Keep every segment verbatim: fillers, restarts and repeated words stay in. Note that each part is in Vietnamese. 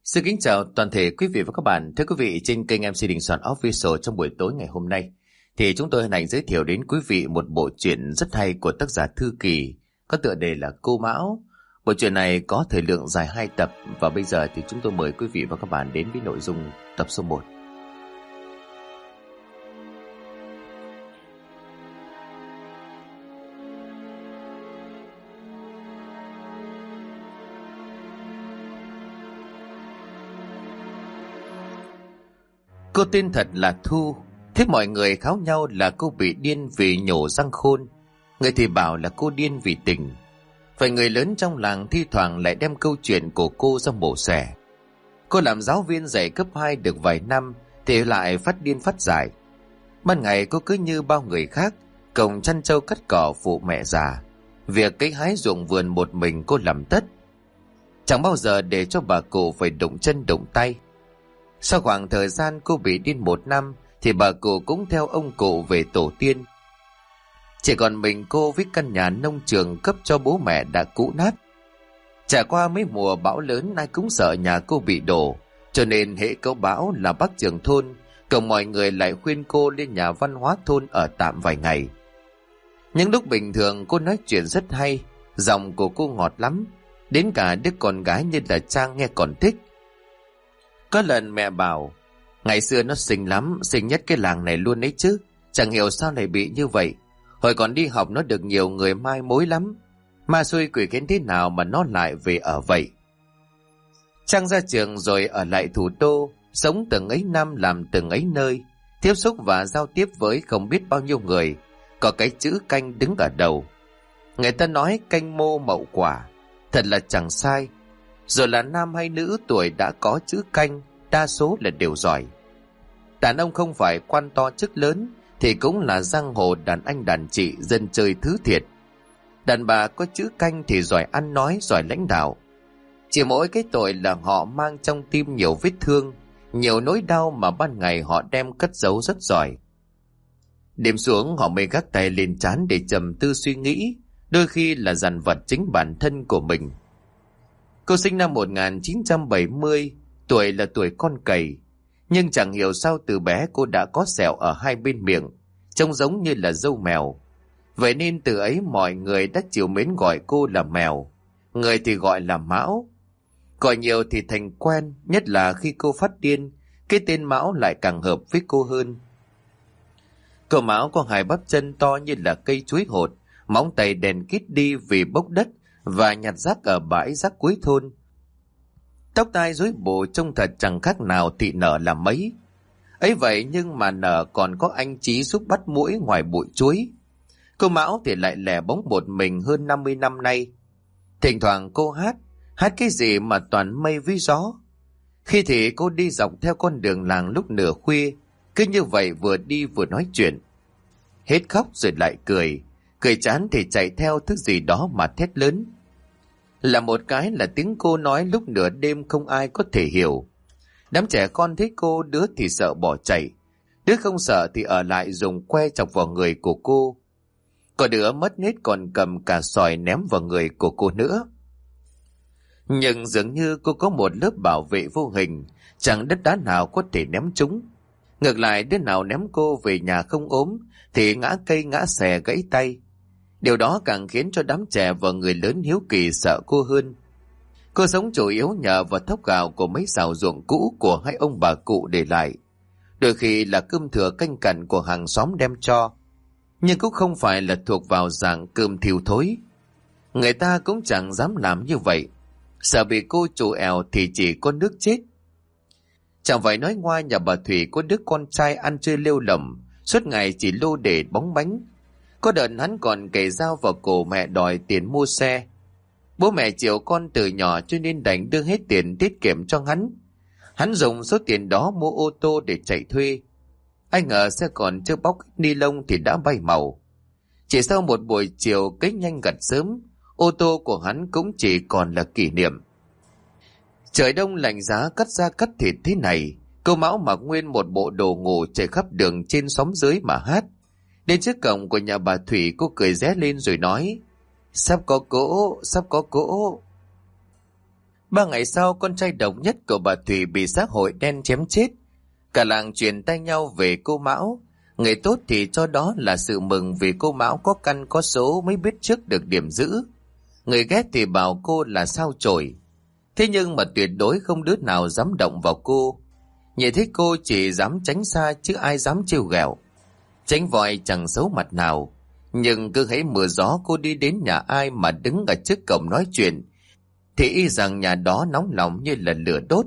Xin kính chào toàn thể quý vị và các bạn. Thưa quý vị, trên kênh em xê Đình Soạn Official trong buổi tối ngày hôm nay thì chúng tôi hân hạnh giới thiệu đến quý vị một bộ truyện rất hay của tác giả Thư Kỳ có tựa đề là Cô Mão. Bộ truyện này có thời lượng dài hai tập và bây giờ thì chúng tôi mời quý vị và các bạn đến với nội dung tập số một. Cô tên thật là Thu, thế mọi người kháo nhau là cô bị điên vì nhổ răng khôn, người thì bảo là cô điên vì tình. Vậy người lớn trong làng thi thoảng lại đem câu chuyện của cô ra mổ xẻ. Cô làm giáo viên dạy cấp hai được vài năm thì lại phát điên phát dại. Ban ngày cô cứ như bao người khác, cồng chăn trâu cắt cỏ phụ mẹ già. Việc cấy hái ruộng vườn một mình cô làm tất, chẳng bao giờ để cho bà cụ phải đụng chân đụng tay. Sau khoảng thời gian cô bị điên một năm thì bà cụ cũng theo ông cụ về tổ tiên. Chỉ còn mình cô với căn nhà nông trường cấp cho bố mẹ đã cũ nát. Trải qua mấy mùa bão lớn ai cũng sợ nhà cô bị đổ, cho nên hễ có bão là bác trưởng thôn cùng mọi người lại khuyên cô lên nhà văn hóa thôn ở tạm vài ngày. Những lúc bình thường cô nói chuyện rất hay, giọng của cô ngọt lắm, đến cả đứa con gái như là Trang nghe còn thích. Có lần mẹ bảo, ngày xưa nó xinh lắm, xinh nhất cái làng này luôn ấy chứ, chẳng hiểu sao lại bị như vậy. Hồi còn đi học nó được nhiều người mai mối lắm, ma xui quỷ khiến thế nào mà nó lại về ở vậy. Trang ra trường rồi ở lại thủ đô, sống từng ấy năm làm từng ấy nơi, tiếp xúc và giao tiếp với không biết bao nhiêu người, có cái chữ canh đứng ở đầu. Người ta nói canh mô mậu quả, thật là chẳng sai. Rồi là nam hay nữ tuổi đã có chữ canh, đa số là đều giỏi. Đàn ông không phải quan to chức lớn thì cũng là giang hồ đàn anh đàn chị dân chơi thứ thiệt. Đàn bà có chữ canh thì giỏi ăn nói, giỏi lãnh đạo. Chỉ mỗi cái tội là họ mang trong tim nhiều vết thương, nhiều nỗi đau mà ban ngày họ đem cất giấu rất giỏi. Đêm xuống họ mới gác tay lên trán để trầm tư suy nghĩ, đôi khi là dằn vặt chính bản thân của mình. Cô sinh năm một nghìn chín trăm bảy mươi, tuổi là tuổi con cầy. Nhưng chẳng hiểu sao từ bé cô đã có sẹo ở hai bên miệng, trông giống như là râu mèo. Vậy nên từ ấy mọi người đã chiều mến gọi cô là Mèo, người thì gọi là Mão. Gọi nhiều thì thành quen, nhất là khi cô phát điên, cái tên Mão lại càng hợp với cô hơn. Cô Mão có hai bắp chân to như là cây chuối hột, móng tay đèn kít đi vì bốc đất và nhặt rác ở bãi rác cuối thôn. Tóc tai rối bù trông thật chẳng khác nào thị nở là mấy. Ấy vậy nhưng mà nở còn có anh Chí giúp bắt muỗi ngoài bụi chuối. Cô Mão thì lại lẻ bóng một mình hơn năm mươi năm nay. Thỉnh thoảng cô hát, hát cái gì mà toàn mây với gió. Khi thì cô đi dọc theo con đường làng lúc nửa khuya, cứ như vậy vừa đi vừa nói chuyện. Hết khóc rồi lại cười, cười chán thì chạy theo thứ gì đó mà thét lớn. Là một cái là tiếng cô nói lúc nửa đêm không ai có thể hiểu. Đám trẻ con thấy cô, đứa thì sợ bỏ chạy, đứa không sợ thì ở lại dùng que chọc vào người của cô. Có đứa mất hết còn cầm cả sỏi ném vào người của cô nữa. Nhưng dường như cô có một lớp bảo vệ vô hình, chẳng đất đá nào có thể ném chúng. Ngược lại đứa nào ném cô về nhà không ốm thì ngã cây ngã xè gãy tay. Điều đó càng khiến cho đám trẻ và người lớn hiếu kỳ sợ cô hơn. Cô sống chủ yếu nhờ vào thóc gạo của mấy xào ruộng cũ của hai ông bà cụ để lại. Đôi khi là cơm thừa canh cặn của hàng xóm đem cho, nhưng cũng không phải là thuộc vào dạng cơm thiêu thối. Người ta cũng chẳng dám làm như vậy, sợ bị cô trù ẻo thì chỉ có nước chết. Chẳng phải nói ngoa nhà bà Thủy có đứa con trai ăn chơi lêu lỏng, suốt ngày chỉ lô để bóng bánh. Có đợt hắn còn kề dao vào cổ mẹ đòi tiền mua xe. Bố mẹ chiều con từ nhỏ cho nên đành đưa hết tiền tiết kiệm cho hắn. Hắn dùng số tiền đó mua ô tô để chạy thuê. Ai ngờ xe còn chưa bóc ni lông thì đã bay màu. Chỉ sau một buổi chiều cấy nhanh gặt sớm, ô tô của hắn cũng chỉ còn là kỷ niệm. Trời đông lạnh giá cắt da cắt thịt thế này, cô Mão mặc nguyên một bộ đồ ngủ chạy khắp đường trên xóm dưới mà hát. Đến trước cổng của nhà bà Thủy, cô cười ré lên rồi nói, sắp có cỗ, sắp có cỗ. Ba ngày sau, con trai độc nhất của bà Thủy bị xã hội đen chém chết. Cả làng truyền tay nhau về cô Mão. Người tốt thì cho đó là sự mừng vì cô Mão có căn có số mới biết trước được điểm giữ. Người ghét thì bảo cô là sao chổi. Thế nhưng mà tuyệt đối không đứa nào dám động vào cô. Nhìn thấy cô chỉ dám tránh xa chứ ai dám trêu ghẹo. Tránh vòi chẳng xấu mặt nào. Nhưng cứ hễ mưa gió cô đi đến nhà ai mà đứng ở trước cổng nói chuyện thì y rằng nhà đó nóng lòng như là lửa đốt.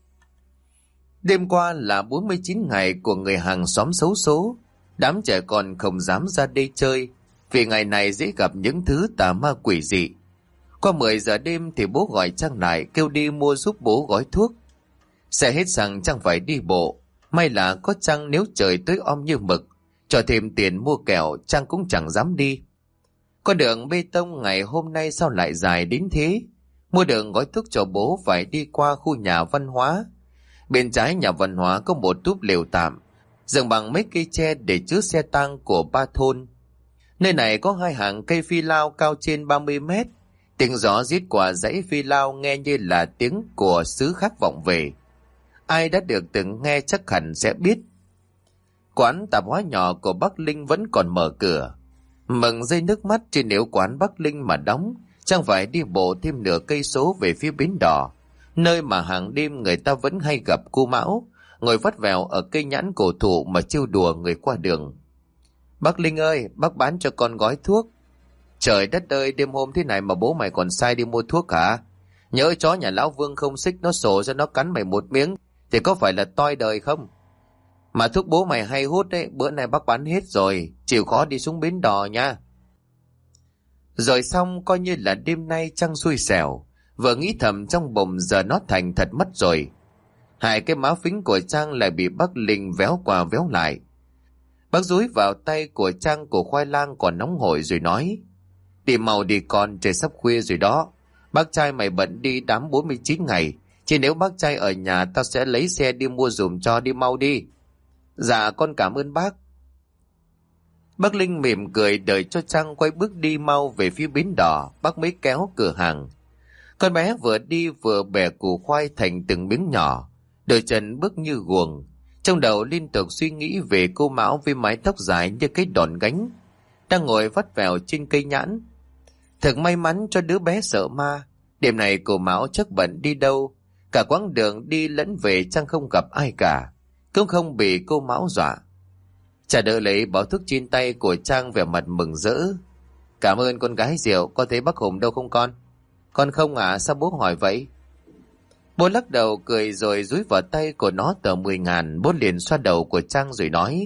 Đêm qua là bốn mươi chín ngày của người hàng xóm xấu số. Đám trẻ con không dám ra đây chơi vì ngày này dễ gặp những thứ tà ma quỷ dị. Qua mười giờ đêm thì bố gọi Trang lại kêu đi mua giúp bố gói thuốc. Xe hết xăng Trang phải đi bộ. May là có Trang, nếu trời tối om như mực cho thêm tiền mua kẹo Trang cũng chẳng dám đi. Con đường bê tông ngày hôm nay sao lại dài đến thế? Mua đường gói thuốc cho bố phải đi qua khu nhà văn hóa. Bên trái nhà văn hóa có một túp lều tạm dựng bằng mấy cây tre để chứa xe tang của ba thôn. Nơi này có hai hàng cây phi lao cao trên ba mươi mét. Tiếng gió rít qua dãy phi lao nghe như là tiếng của xứ khác vọng về. Ai đã được từng nghe chắc hẳn sẽ biết. Quán tạp hóa nhỏ của bác Linh vẫn còn mở cửa. Mừng rơi nước mắt, chứ nếu quán bác Linh mà đóng, Trang phải đi bộ thêm nửa cây số về phía bến đỏ, nơi mà hàng đêm người ta vẫn hay gặp cô Mão ngồi vắt vẻo ở cây nhãn cổ thụ mà trêu đùa người qua đường. Bác Linh ơi, bác bán cho con gói thuốc. Trời đất ơi, đêm hôm thế này mà bố mày còn sai đi mua thuốc hả? Nhớ chó nhà lão Vương không xích nó sổ cho nó cắn mày một miếng thì có phải là toi đời không? Mà thuốc bố mày hay hút đấy, bữa nay bác bán hết rồi, chịu khó đi xuống bến đò nha. Rồi xong coi như là đêm nay Trang xui xẻo, vừa nghĩ thầm trong bụng giờ nó thành thật mất rồi. Hai cái má phính của Trang lại bị bác Linh véo qua véo lại. Bác dúi vào tay của Trang của khoai lang còn nóng hổi rồi nói: Đi mau đi con, trời sắp khuya rồi đó. Bác trai mày bận đi đám bốn mươi chín ngày, chứ nếu bác trai ở nhà tao sẽ lấy xe đi mua giùm cho, đi mau đi. Dạ con cảm ơn bác. Bác Linh mỉm cười đợi cho Trang quay bước đi mau về phía bến đỏ. Bác mới kéo cửa hàng. Con bé vừa đi vừa bẻ củ khoai thành từng miếng nhỏ, đôi chân bước như guồng. Trong đầu liên tục suy nghĩ về cô Mão với mái tóc dài như cái đòn gánh, đang ngồi vắt vẻo trên cây nhãn. Thật may mắn cho đứa bé sợ ma. Đêm này cô Mão chắc bận đi đâu. Cả quãng đường đi lẫn về Trang không gặp ai cả, cũng không bị cô Mão dọa. Trả đỡ lấy bao thuốc trên tay của Trang vẻ mặt mừng rỡ. Cảm ơn con gái rượu, có thấy bác Hùng đâu không con? Con không à, sao bố hỏi vậy? Bố lắc đầu cười rồi dúi vào tay của nó tờ mười ngàn. Bố liền xoa đầu của Trang rồi nói: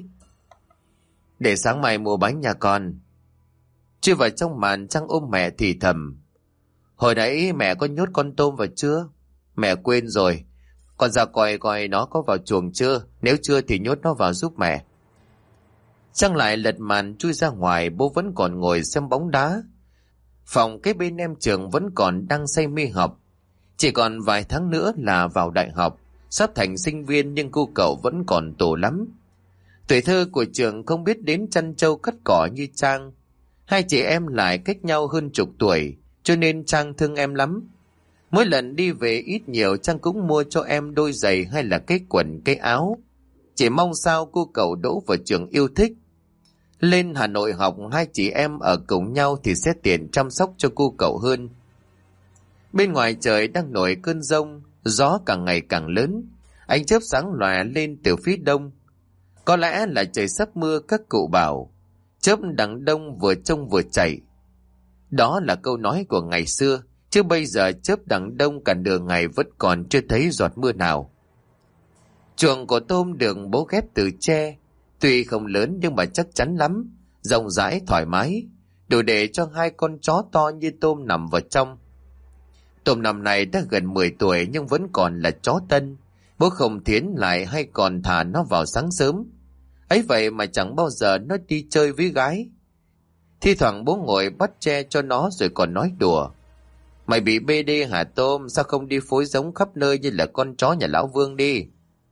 Để sáng mai mua bánh nhà con. Chưa vào trong màn, Trang ôm mẹ thì thầm: Hồi nãy mẹ có nhốt con tôm vào chưa? Mẹ quên rồi. Con ra coi coi nó có vào chuồng chưa, nếu chưa thì nhốt nó vào giúp mẹ. Trang lại lật màn chui ra ngoài. Bố vẫn còn ngồi xem bóng đá. Phòng kế bên em trường vẫn còn đang say mê học. Chỉ còn vài tháng nữa là vào đại học, sắp thành sinh viên nhưng cô cậu vẫn còn tổ lắm. Tuổi thơ của trường không biết đến chăn trâu cắt cỏ như Trang. Hai chị em lại cách nhau hơn chục tuổi, cho nên Trang thương em lắm. Mỗi lần đi về ít nhiều Trang cũng mua cho em đôi giày hay là cái quần cái áo. Chỉ mong sao cô cậu đỗ vào trường yêu thích. Lên Hà Nội học, hai chị em ở cùng nhau thì sẽ tiện chăm sóc cho cô cậu hơn. Bên ngoài trời đang nổi cơn giông, gió càng ngày càng lớn, ánh chớp sáng lòe lên từ phía đông. Có lẽ là trời sắp mưa các cụ bảo, chớp đằng đông vừa trông vừa chạy. Đó là câu nói của ngày xưa, chứ bây giờ chớp đằng đông cả đường ngày vẫn còn chưa thấy giọt mưa nào. Chuồng của tôm được bố ghép từ tre, tuy không lớn nhưng mà chắc chắn lắm, rộng rãi thoải mái, đủ để cho hai con chó to như tôm nằm vào trong. Tôm năm này đã gần mười tuổi nhưng vẫn còn là chó tân. Bố không thiến lại hay còn thả nó vào sáng sớm. Ấy vậy mà chẳng bao giờ nó đi chơi với gái. Thi thoảng bố ngồi bắt tre cho nó rồi còn nói đùa: Mày bị bê đê hả Tôm? Sao không đi phối giống khắp nơi như là con chó nhà lão Vương đi?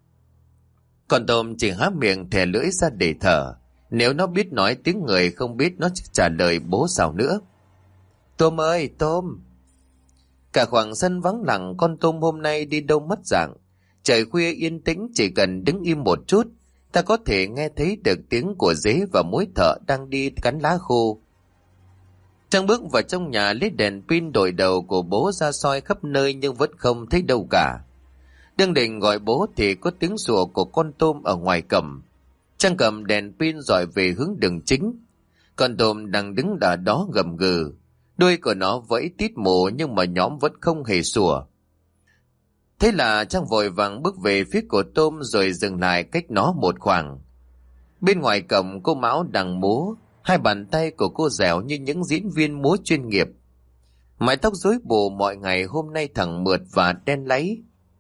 Con Tôm chỉ há miệng thè lưỡi ra để thở. Nếu nó biết nói tiếng người không biết nó trả lời bố sao nữa. Tôm ơi Tôm! Cả khoảng sân vắng lặng, con tôm hôm nay đi đâu mất dạng. Trời khuya yên tĩnh, chỉ cần đứng im một chút, ta có thể nghe thấy được tiếng của dế và mối thợ đang đi cắn lá khô. Trang bước vào trong nhà lấy đèn pin đổi đầu của bố ra soi khắp nơi nhưng vẫn không thấy đâu cả. Đương định gọi bố thì có tiếng sủa của con tôm ở ngoài cổng. Trang cầm đèn pin dọi về hướng đường chính. Con tôm đang đứng ở đó gầm gừ. Đuôi của nó vẫy tít mù nhưng mà nhóm vẫn không hề sủa. Thế là Trang vội vàng bước về phía của tôm rồi dừng lại cách nó một khoảng. Bên ngoài cổng cô Mão đang múa, hai bàn tay của cô dẻo như những diễn viên múa chuyên nghiệp. Mái tóc rối bù mọi ngày hôm nay thẳng mượt và đen láy.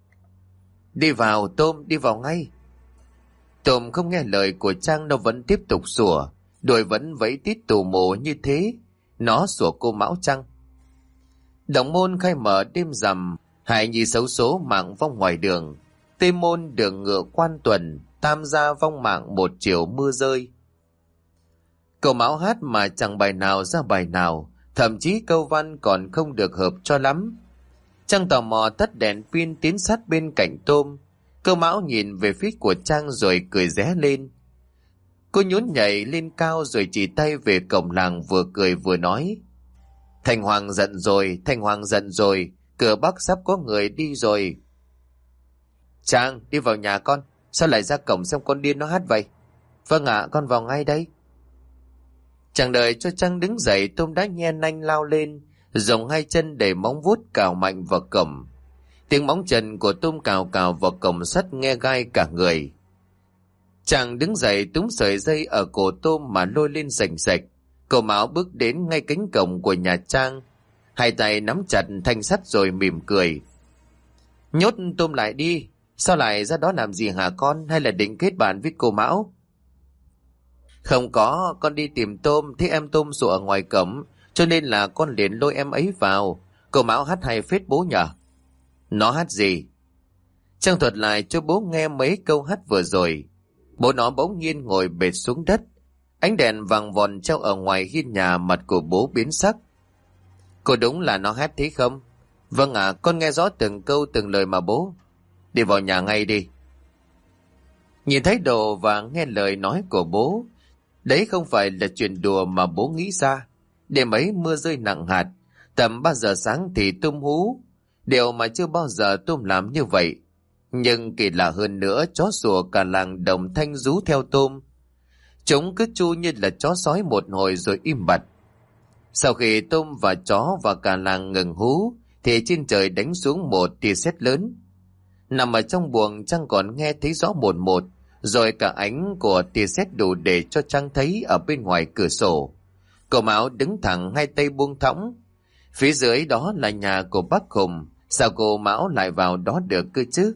Đi vào Tôm, đi vào ngay. Tôm không nghe lời của Trang, nó vẫn tiếp tục sủa, đuôi vẫn vẫy tít tù mù như thế. Nó sủa cô Mão chăng? Động môn khai mở đêm rằm, hại nhi xấu số mạng vong ngoài đường. Tây môn đường ngựa quan tuần, tam gia vong mạng một chiều mưa rơi. Câu Mão hát mà chẳng bài nào ra bài nào, thậm chí câu văn còn không được hợp cho lắm. Trang tò mò tắt đèn pin tiến sát bên cạnh Tôm. Câu Mão nhìn về phía của Trang rồi cười ré lên. Cô nhún nhảy lên cao rồi chỉ tay về cổng làng, vừa cười vừa nói: Thành Hoàng giận rồi, Thành Hoàng giận rồi, cửa Bắc sắp có người đi rồi. Trang, đi vào nhà con, sao lại ra cổng xem con điên nó hát vậy? Vâng ạ, con vào ngay đây. Chẳng đợi cho Trang đứng dậy, Tôm đã nhe nanh lao lên, dùng hai chân để móng vuốt cào mạnh vào cổng. Tiếng móng chân của Tôm cào cào vào cổng sắt nghe gai cả người. Chàng đứng dậy túm sợi dây ở cổ Tôm mà lôi lên rành rạch. Cậu Mão bước đến ngay cánh cổng của nhà Trang, hai tay nắm chặt thanh sắt rồi mỉm cười: Nhốt Tôm lại đi, sao lại ra đó làm gì hả con, hay là định kết bạn với cô Mão? Không có, con đi tìm Tôm, thấy em Tôm sủa ở ngoài cổng, cho nên là con liền lôi em ấy vào. Cô Mão hát hay phết bố nhờ. Nó hát gì? Trang thuật lại cho bố nghe mấy câu hát vừa rồi. Bố nó bỗng nhiên ngồi bệt xuống đất. Ánh đèn vàng vòn treo ở ngoài hiên nhà, mặt của bố biến sắc. Cô đúng là nó hát thế không? Vâng ạ, à, con nghe rõ từng câu từng lời mà bố. Đi vào nhà ngay đi. Nhìn thấy đồ và nghe lời nói của bố, đấy không phải là chuyện đùa mà bố nghĩ ra. Đêm ấy mưa rơi nặng hạt, tầm ba giờ sáng thì Tôm hú, điều mà chưa bao giờ Tôm làm như vậy. Nhưng kỳ lạ hơn nữa, chó sủa cả làng đồng thanh rú theo Tôm. Chúng cứ chu như là chó sói một hồi rồi im bặt. Sau khi Tôm và chó và cả làng ngừng hú, thì trên trời đánh xuống một tia sét lớn. Nằm ở trong buồng, Trang còn nghe thấy rõ một một, rồi cả ánh của tia sét đủ để cho Trang thấy ở bên ngoài cửa sổ. Cậu Mão đứng thẳng, hai tay buông thõng. Phía dưới đó là nhà của bác Hùng, sao cô Mão lại vào đó được cơ chứ?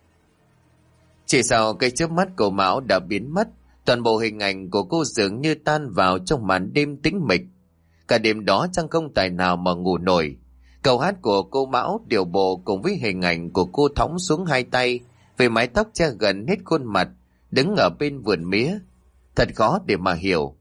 Chỉ sau cái chớp mắt, cậu Mão đã biến mất. Toàn bộ hình ảnh của cô dường như tan vào trong màn đêm tĩnh mịch. Cả đêm đó Trang không tài nào mà ngủ nổi. Câu hát của cô Mão điều bộ cùng với hình ảnh của cô thõng xuống hai tay, với mái tóc che gần hết khuôn mặt, đứng ở bên vườn mía. Thật khó để mà hiểu.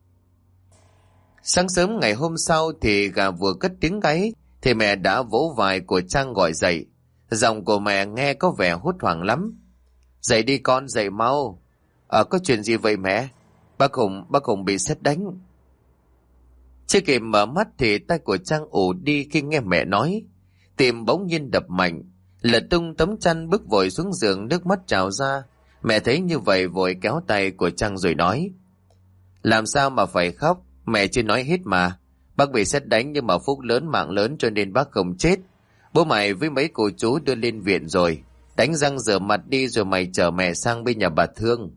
Sáng sớm ngày hôm sau thì gà vừa cất tiếng gáy thì mẹ đã vỗ vai của Trang gọi dậy. Giọng của mẹ nghe có vẻ hốt hoảng lắm. Dậy đi con, dậy mau. Ờ, có chuyện gì vậy mẹ? Bác Hùng, bác Hùng bị sét đánh. Chưa kịp mở mắt thì tay của Trang ù đi khi nghe mẹ nói. Tim bỗng nhiên đập mạnh, lật tung tấm chăn bước vội xuống giường, nước mắt trào ra. Mẹ thấy như vậy vội kéo tay của Trang rồi nói: Làm sao mà phải khóc, mẹ chưa nói hết mà. Bác bị sét đánh nhưng mà phúc lớn mạng lớn cho nên bác không chết. Bố mày với mấy cô chú đưa lên viện rồi. Đánh răng rửa mặt đi rồi mày chở mẹ sang bên nhà bà Thương.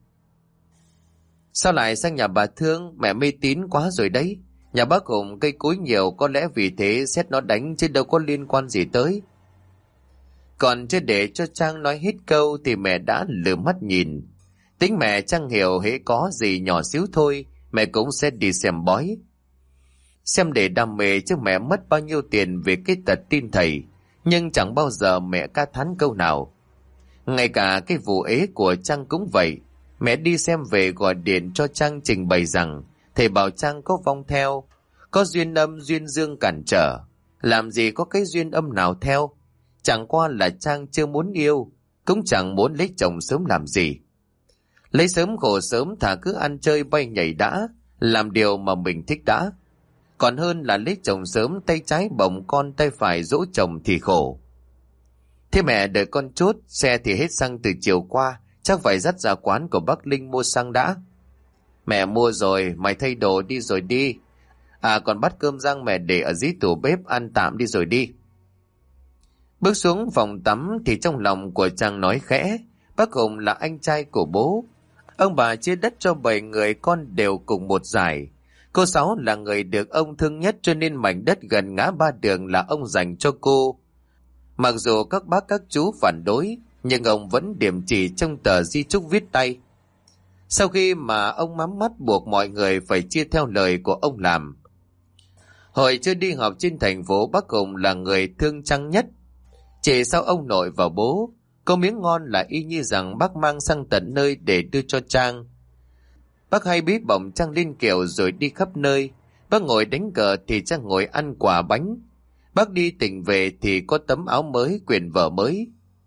Sao lại sang nhà bà Thương? Mẹ mê tín quá rồi đấy. Nhà bác Hùng cây cối nhiều, có lẽ vì thế xét nó đánh chứ đâu có liên quan gì tới. Còn chưa để cho Trang nói hết câu thì mẹ đã lừa mắt nhìn. Tính mẹ Trang hiểu hễ có gì nhỏ xíu thôi, mẹ cũng sẽ đi xem bói. Xem để đam mê chứ mẹ mất bao nhiêu tiền về cái tật tin thầy, nhưng chẳng bao giờ mẹ ca thán câu nào. Ngay cả cái vụ ế của Trang cũng vậy. Mẹ đi xem về gọi điện cho Trang trình bày rằng thầy bảo Trang có vong theo, có duyên âm duyên dương cản trở. Làm gì có cái duyên âm nào theo. Chẳng qua là Trang chưa muốn yêu, cũng chẳng muốn lấy chồng sớm làm gì. Lấy sớm khổ sớm, thà cứ ăn chơi bay nhảy đã, làm điều mà mình thích đã. Còn hơn là lấy chồng sớm, tay trái bồng con, tay phải dỗ chồng thì khổ. Thế mẹ đợi con chút, xe thì hết xăng từ chiều qua, chắc phải dắt ra quán của bác Linh mua xăng đã. Mẹ mua rồi, mày thay đồ đi rồi đi. À còn bát cơm rang mẹ để ở dưới tủ bếp, ăn tạm đi rồi đi. Bước xuống phòng tắm thì trong lòng của Trang nói khẽ, bác Hùng là anh trai của bố. Ông bà chia đất cho bảy người con đều cùng một giải. Cô Sáu là người được ông thương nhất, cho nên mảnh đất gần ngã ba đường là ông dành cho cô. Mặc dù các bác các chú phản đối, nhưng ông vẫn điểm chỉ trong tờ di chúc viết tay. Sau khi mà ông mắm mắt buộc mọi người phải chia theo lời của ông làm. Hồi chưa đi học trên thành phố, bác Hùng là người thương Trang nhất. Chỉ sau ông nội và bố, có miếng ngon là y như rằng bác mang sang tận nơi để đưa cho Trang. Bác hay bí bỏng Trang lên kiệu rồi đi khắp nơi. Bác ngồi đánh cờ thì Trang ngồi ăn quả bánh. Bác đi tỉnh về thì có tấm áo mới, quyển vở mới.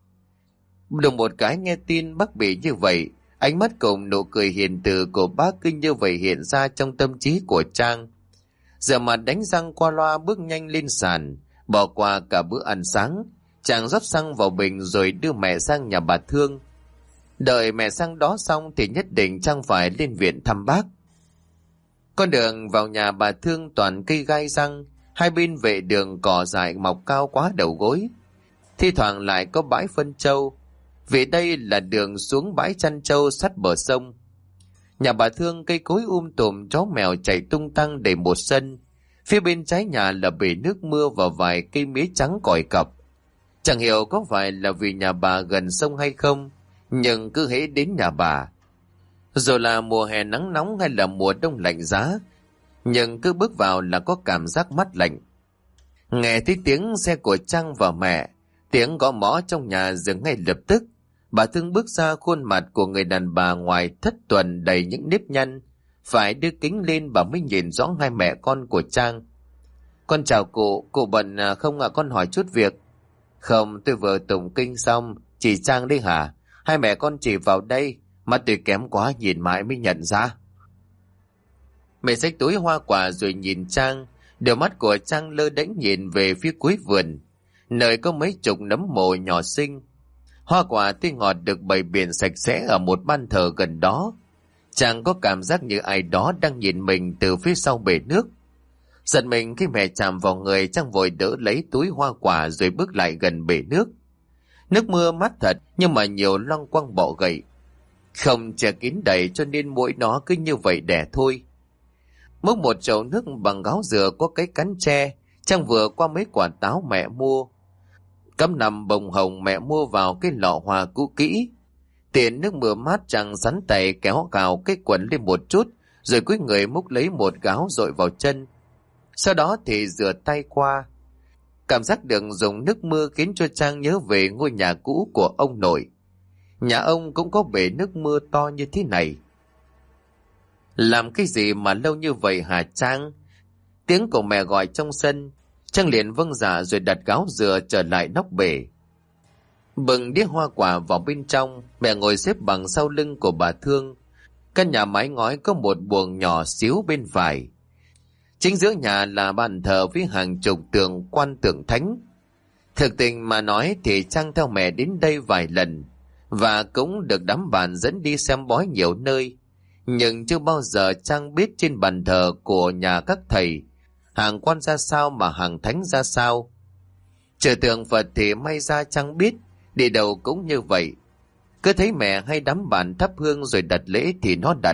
Được một cái nghe tin bác bị như vậy, ánh mắt cùng nụ cười hiền từ của bác cứ như vậy hiện ra trong tâm trí của Trang. Giờ mà đánh răng qua loa, bước nhanh lên sàn, bỏ qua cả bữa ăn sáng. Chàng rót xăng vào bình rồi đưa mẹ sang nhà bà Thương. Đợi mẹ sang đó xong thì nhất định Trang phải lên viện thăm bác. Con đường vào nhà bà Thương toàn cây gai răng, hai bên vệ đường cỏ dại mọc cao quá đầu gối. Thi thoảng lại có bãi phân trâu, vì đây là đường xuống bãi chăn trâu sát bờ sông. Nhà bà Thương cây cối um tùm, chó mèo chạy tung tăng đầy một sân. Phía bên trái nhà là bể nước mưa và vài cây mía trắng còi cọc. Chẳng hiểu có phải là vì nhà bà gần sông hay không, nhưng cứ hễ đến nhà bà, dù là mùa hè nắng nóng hay là mùa đông lạnh giá, nhưng cứ bước vào là có cảm giác mát lạnh. Nghe thấy tiếng xe của Trang và mẹ, tiếng gõ mõ trong nhà dừng ngay lập tức. Bà Thương bước ra, khuôn mặt của người đàn bà ngoài thất tuần đầy những nếp nhăn, phải đưa kính lên bà mới nhìn rõ hai mẹ con của Trang. Con chào cụ, cụ bận không ạ? À, con hỏi chút việc. Không, tôi vừa tụng kinh xong. Chị Trang đấy hả? Hai mẹ con chỉ vào đây, mắt tôi kém quá nhìn mãi mới nhận ra. Mẹ xách túi hoa quả rồi nhìn Trang. Đôi mắt của Trang lơ đễnh nhìn về phía cuối vườn, nơi có mấy chục nấm mồ nhỏ xinh. Hoa quả tươi ngọt được bày biện sạch sẽ ở một ban thờ gần đó. Trang có cảm giác như ai đó đang nhìn mình từ phía sau bể nước. Giật mình khi mẹ chạm vào người, Trang vội đỡ lấy túi hoa quả rồi bước lại gần bể nước. Nước mưa mát thật nhưng mà nhiều loang quăng bọ gậy. Không che kín đầy cho nên mỗi nó cứ như vậy đẻ thôi. Múc một chậu nước bằng gáo dừa có cái cắn tre, Trang vừa qua mấy quả táo mẹ mua. Cắm nằm bông hồng mẹ mua vào cái lọ hoa cũ kỹ. Tiện nước mưa mát, Trang sắn tay kéo cào cái quần lên một chút, rồi cúi người múc lấy một gáo dội vào chân. Sau đó thì rửa tay qua. Cảm giác được dùng nước mưa khiến cho Trang nhớ về ngôi nhà cũ của ông nội. Nhà ông cũng có bể nước mưa to như thế này. Làm cái gì mà lâu như vậy hả Trang? Tiếng của mẹ gọi trong sân. Trang liền vâng dạ rồi đặt gáo dừa trở lại nóc bể. Bừng đĩa hoa quả vào bên trong, mẹ ngồi xếp bằng sau lưng của bà Thương. Căn nhà mái ngói có một buồng nhỏ xíu bên phải. Chính giữa nhà là bàn thờ với hàng chục tượng quan tượng thánh. Thực tình mà nói thì Trang theo mẹ đến đây vài lần, và cũng được đám bạn dẫn đi xem bói nhiều nơi. Nhưng chưa bao giờ Trang biết trên bàn thờ của nhà các thầy, hàng quan ra sao mà hàng thánh ra sao. Trừ tượng Phật thì may ra Trang biết, đi đâu cũng như vậy. Cứ thấy mẹ hay đám bạn thắp hương rồi đặt lễ thì nó đặt.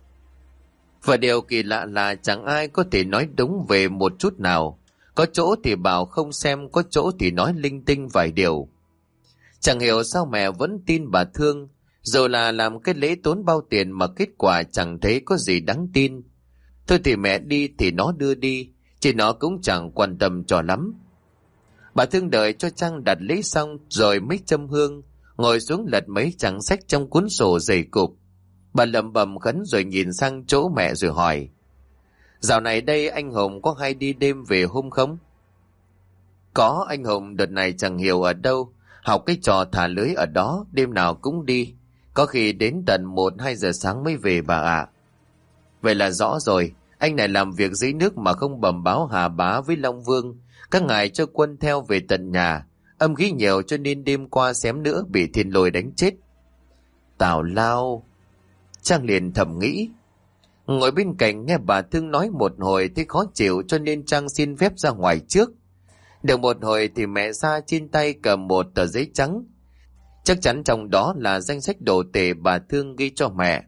Và điều kỳ lạ là chẳng ai có thể nói đúng về một chút nào. Có chỗ thì bảo không xem, có chỗ thì nói linh tinh vài điều. Chẳng hiểu sao mẹ vẫn tin bà Thương, dù là làm cái lễ tốn bao tiền mà kết quả chẳng thấy có gì đáng tin. Thôi thì mẹ đi thì nó đưa đi, chứ nó cũng chẳng quan tâm cho lắm. Bà Thương đợi cho Trang đặt lễ xong rồi mới châm hương, ngồi xuống lật mấy trang sách trong cuốn sổ dày cục. Bà lẩm bẩm khấn rồi nhìn sang chỗ mẹ rồi hỏi: Dạo này đây anh Hùng có hay đi đêm về hôm không? Có, anh Hùng đợt này chẳng hiểu ở đâu, học cái trò thả lưới ở đó, đêm nào cũng đi. Có khi đến tận một hai giờ sáng mới về bà ạ. Vậy là rõ rồi, anh này làm việc dưới nước mà không bẩm báo Hà Bá với Long Vương. Các ngài cho quân theo về tận nhà, âm khí nhiều cho nên đêm qua xém nữa bị thiên lôi đánh chết. Tào lao. Trang liền thầm nghĩ. Ngồi bên cạnh nghe bà Thương nói một hồi thấy khó chịu cho nên Trang xin phép ra ngoài trước. Được một hồi thì mẹ ra trên tay cầm một tờ giấy trắng. Chắc chắn trong đó là danh sách đồ tể bà Thương ghi cho mẹ.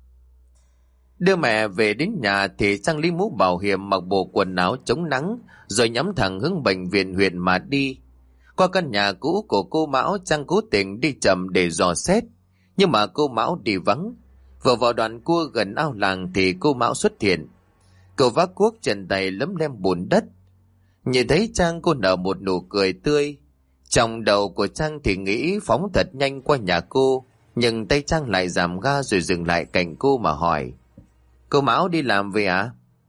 Đưa mẹ về đến nhà thì Trang lấy mũ bảo hiểm, mặc bộ quần áo chống nắng, rồi nhắm thẳng hướng bệnh viện huyện mà đi. Qua căn nhà cũ của cô Mão, Trang cố tình đi chậm để dò xét, nhưng mà cô Mão đi vắng. Vừa vào đoạn cua gần ao làng thì cô Mão xuất hiện. Cậu vác cuốc chân tay lấm lem bùn đất. Nhìn thấy Trang, cô nở một nụ cười tươi. Trong đầu của Trang thì nghĩ phóng thật nhanh qua nhà cô, nhưng tay Trang lại giảm ga rồi dừng lại cạnh cô mà hỏi. Cô Mão đi làm về à?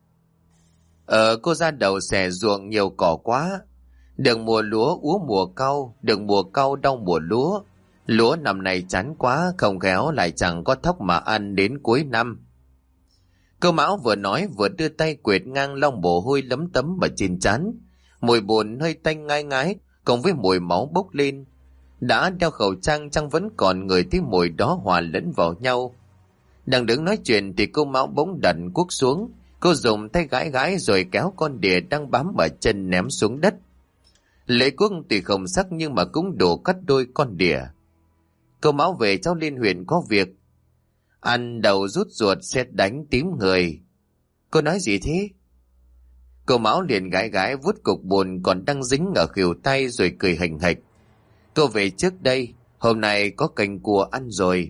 Ờ, cô ra đầu xẻ ruộng nhiều cỏ quá. Đừng mùa lúa úa mùa cau, đừng mùa cau đau mùa lúa. Lúa năm nay chán quá, không khéo lại chẳng có thóc mà ăn đến cuối năm. Cô Mão vừa nói vừa đưa tay quệt ngang lau mồ hôi lấm tấm ở trên trán. Mùi bùn hơi tanh ngai ngái cộng với mùi máu bốc lên. Đã đeo khẩu trang, Trang vẫn còn ngửi thấy mùi đó hòa lẫn vào nhau. Đang đứng nói chuyện thì cô Mão bỗng đặt cuốc xuống. Cô dùng tay gãi gãi rồi kéo con đỉa đang bám ở chân ném xuống đất. Lưỡi cuốc tuy không sắc nhưng mà cũng đủ cắt đôi con đỉa. Cô Mão về, cháu lên huyện có việc. Ăn đầu rút ruột sét đánh tím người. Cô nói gì thế? Cô Mão liền gãi gãi vuốt cục bùn còn đang dính ở khuỷu tay rồi cười hành hạch. Cô về trước đây, hôm nay có canh cua ăn rồi.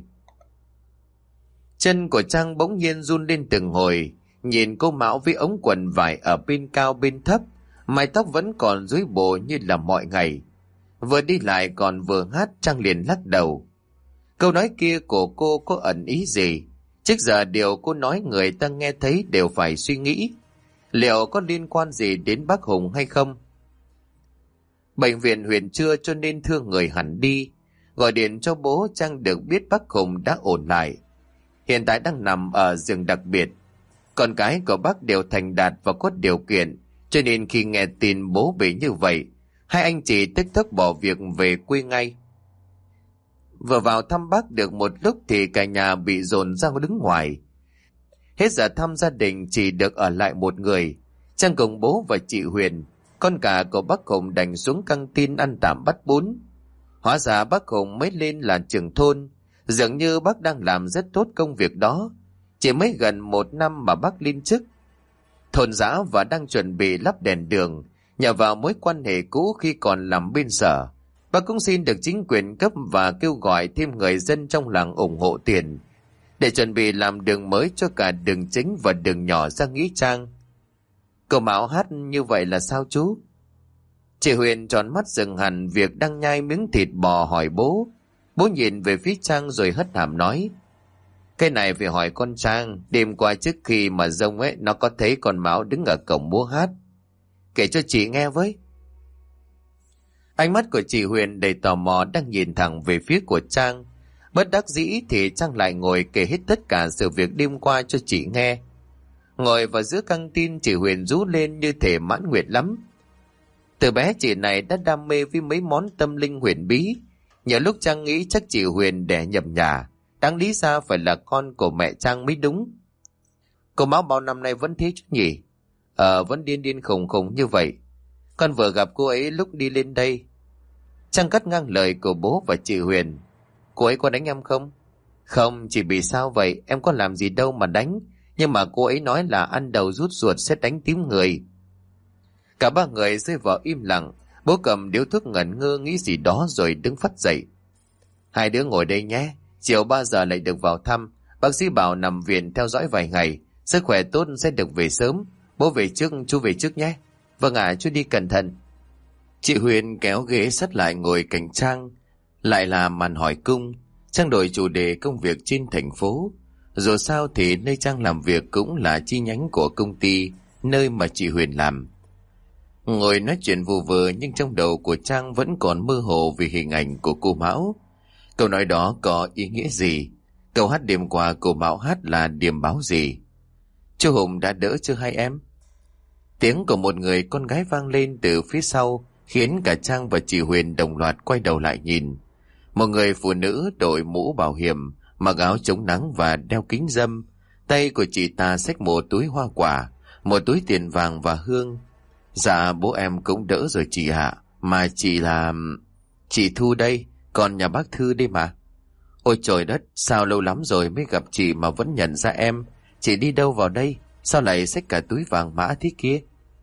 Chân của Trang bỗng nhiên run lên từng hồi, nhìn cô Mão với ống quần vải ở bên cao bên thấp, mái tóc vẫn còn rối bù như là mọi ngày. Vừa đi lại còn vừa hát, Trang liền lắc đầu. Câu nói kia của cô có ẩn ý gì? Trước giờ điều cô nói người ta nghe thấy đều phải suy nghĩ. Liệu có liên quan gì đến bác Hùng hay không? Bệnh viện huyện trưa cho nên thương người hẳn đi. Gọi điện cho bố, Trang được biết bác Hùng đã ổn lại. Hiện tại đang nằm ở giường đặc biệt. Con cái của bác đều thành đạt và có điều kiện, cho nên khi nghe tin bố bị như vậy, hai anh chị tức tốc bỏ việc về quê ngay. Vừa vào thăm bác được một lúc thì cả nhà bị dồn ra đứng ngoài. Hết giờ thăm gia đình chỉ được ở lại một người, Trang cùng bố và chị Huyền. Con cả của bác Hùng đành xuống căng tin ăn tạm bát bún. Hóa ra bác Hùng mới lên là trưởng thôn, dường như bác đang làm rất tốt công việc đó. Chỉ mới gần một năm mà bác lên chức thôn xã và đang chuẩn bị lắp đèn đường. Nhờ vào mối quan hệ cũ khi còn làm bên sở, bác cũng xin được chính quyền cấp và kêu gọi thêm người dân trong làng ủng hộ tiền để chuẩn bị làm đường mới cho cả đường chính và đường nhỏ ra Nghĩa Trang. Cô Mão hát như vậy là sao chú? Chị Huyền tròn mắt dừng hẳn việc đang nhai miếng thịt bò hỏi bố. Bố nhìn về phía Trang rồi hất hàm nói. Cái này phải hỏi con Trang, đêm qua trước khi mà rông ấy nó có thấy con Mão đứng ở cổng múa hát. Kể cho chị nghe với. Ánh mắt của chị Huyền đầy tò mò đang nhìn thẳng về phía của Trang. Bất đắc dĩ thì Trang lại ngồi kể hết tất cả sự việc đêm qua cho chị nghe. Ngồi vào giữa căng tin, chị Huyền rú lên như thể mãn nguyện lắm. Từ bé chị này đã đam mê với mấy món tâm linh huyền bí. Nhiều lúc Trang nghĩ chắc chị Huyền đẻ nhầm nhà, đáng lý ra phải là con của mẹ Trang mới đúng. Cô Mão bao năm nay vẫn thế chứ nhỉ? Ờ, vẫn điên điên khùng khùng như vậy. Con vừa gặp cô ấy lúc đi lên đây. Trang cắt ngang lời của bố và chị Huyền. Cô ấy có đánh em không? Không, chỉ bị sao vậy, em có làm gì đâu mà đánh. Nhưng mà cô ấy nói là ăn đầu rút ruột sẽ đánh tím người. Cả ba người rơi vào im lặng. Bố cầm điếu thuốc ngẩn ngơ nghĩ gì đó rồi đứng phắt dậy. Hai đứa ngồi đây nhé, chiều ba giờ lại được vào thăm. Bác sĩ bảo nằm viện theo dõi vài ngày, sức khỏe tốt sẽ được về sớm. Bố về trước, chú về trước nhé. Vâng ạ, chú đi cẩn thận. Chị Huyền kéo ghế sát lại ngồi cạnh Trang. Lại là màn hỏi cung. Trang đổi chủ đề công việc trên thành phố. Dù sao thì nơi Trang làm việc cũng là chi nhánh của công ty nơi mà chị Huyền làm. Ngồi nói chuyện vù vờ nhưng trong đầu của Trang vẫn còn mơ hồ vì hình ảnh của cô Mão. Câu nói đó có ý nghĩa gì? Câu hát đêm qua cô Mão hát là điềm báo gì? Chú Hùng đã đỡ chưa hai em? Tiếng của một người con gái vang lên từ phía sau, khiến cả Trang và chị Huyền đồng loạt quay đầu lại nhìn. Một người phụ nữ đội mũ bảo hiểm, mặc áo chống nắng và đeo kính râm. Tay của chị ta xách một túi hoa quả, một túi tiền vàng và hương. Dạ bố em cũng đỡ rồi chị ạ. Mà chị là... Chị Thu đây, còn nhà bác Thư đây mà. Ôi trời đất, sao lâu lắm rồi mới gặp chị mà vẫn nhận ra em. Chị đi đâu vào đây? Sao lại xách cả túi vàng mã thế kia?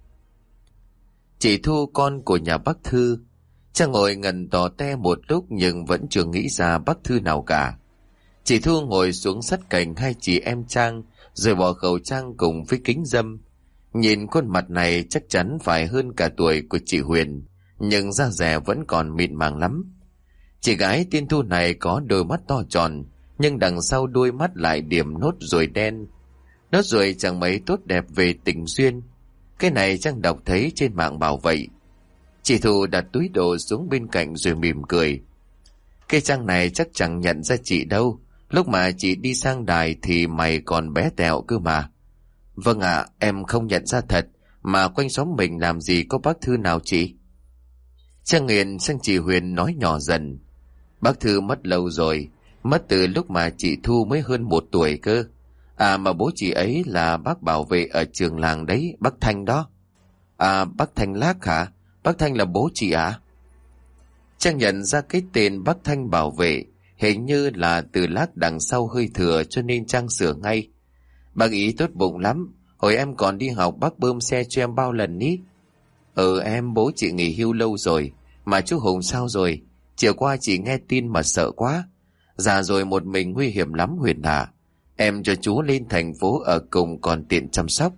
Chị Thu con của nhà bác Thư. Trang ngồi ngần tò te một lúc nhưng vẫn chưa nghĩ ra bác Thư nào cả. Chị Thu ngồi xuống sát cạnh hai chị em Trang, rồi bỏ khẩu trang cùng với kính râm. Nhìn khuôn mặt này chắc chắn phải hơn cả tuổi của chị Huyền, nhưng da dẻ vẫn còn mịn màng lắm. Chị gái tên Thu này có đôi mắt to tròn, nhưng đằng sau đôi mắt lại điểm nốt ruồi đen. Nốt ruồi chẳng mấy tốt đẹp về tình duyên. Cái này Trang đọc thấy trên mạng bảo vậy. Chị Thu đặt túi đồ xuống bên cạnh rồi mỉm cười. Cái Trang này chắc chẳng nhận ra chị đâu. Lúc mà chị đi sang đài thì mày còn bé tẹo cơ mà. Vâng ạ, em không nhận ra thật. Mà quanh xóm mình làm gì có bác Thư nào chị? Trang nghiền sang chị Huyền nói nhỏ dần. Bác Thư mất lâu rồi. Mất từ lúc mà chị Thu mới hơn một tuổi cơ. À mà bố chị ấy là bác bảo vệ ở trường làng đấy, bác Thanh đó. À bác Thanh Lác hả? Bác Thanh là bố chị ạ? À? Trang nhận ra cái tên bác Thanh bảo vệ hình như là từ Lác đằng sau hơi thừa, cho nên Trang sửa ngay. Bác ý tốt bụng lắm. Hồi em còn đi học bác bơm xe cho em bao lần ý. Ừ em, bố chị nghỉ hưu lâu rồi. Mà chú Hùng sao rồi? Chiều qua chị nghe tin mà sợ quá. Già rồi một mình nguy hiểm lắm Huyền hả? Em cho chú lên thành phố ở cùng còn tiện chăm sóc.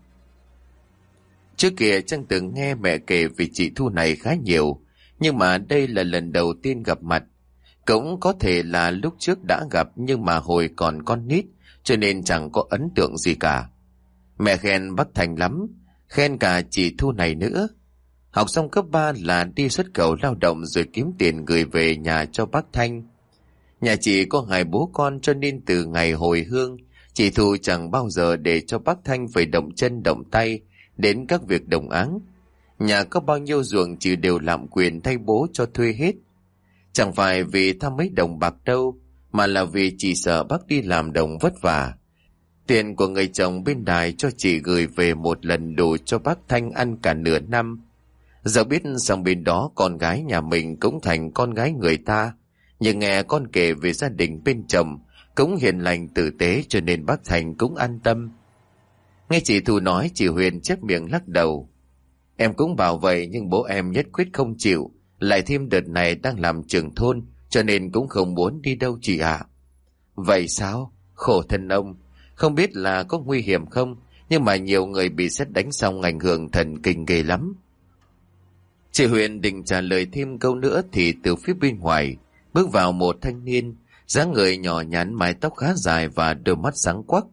Trước kia Trang từng nghe mẹ kể về chị Thu này khá nhiều, nhưng mà đây là lần đầu tiên gặp mặt. Cũng có thể là lúc trước đã gặp nhưng mà hồi còn con nít, cho nên chẳng có ấn tượng gì cả. Mẹ khen bác Thành lắm, khen cả chị Thu này nữa. Học xong cấp ba là đi xuất khẩu lao động rồi kiếm tiền gửi về nhà cho bác Thanh. Nhà chị có hai bố con, cho nên từ ngày hồi hương, chị Thu chẳng bao giờ để cho bác Thanh phải động chân động tay đến các việc đồng áng. Nhà có bao nhiêu ruộng chị đều làm quyền thay bố cho thuê hết. Chẳng phải vì tham mấy đồng bạc đâu, mà là vì chị sợ bác đi làm đồng vất vả. Tiền của người chồng bên đài cho chị gửi về một lần đủ cho bác Thanh ăn cả nửa năm. Giờ biết sang bên đó con gái nhà mình cũng thành con gái người ta, nhưng nghe con kể về gia đình bên chồng cũng hiền lành tử tế, cho nên bác Thành cũng an tâm. Nghe chị Thu nói, chị Huyền chép miệng lắc đầu. Em cũng bảo vậy nhưng bố em nhất quyết không chịu, lại thêm đợt này đang làm trưởng thôn, cho nên cũng không muốn đi đâu chị ạ. À. Vậy sao? Khổ thân ông. Không biết là có nguy hiểm không, nhưng mà nhiều người bị sét đánh xong ảnh hưởng thần kinh ghê lắm. Chị Huyền định trả lời thêm câu nữa thì từ phía bên ngoài bước vào một thanh niên, dáng người nhỏ nhắn, mái tóc khá dài và đôi mắt sáng quắc.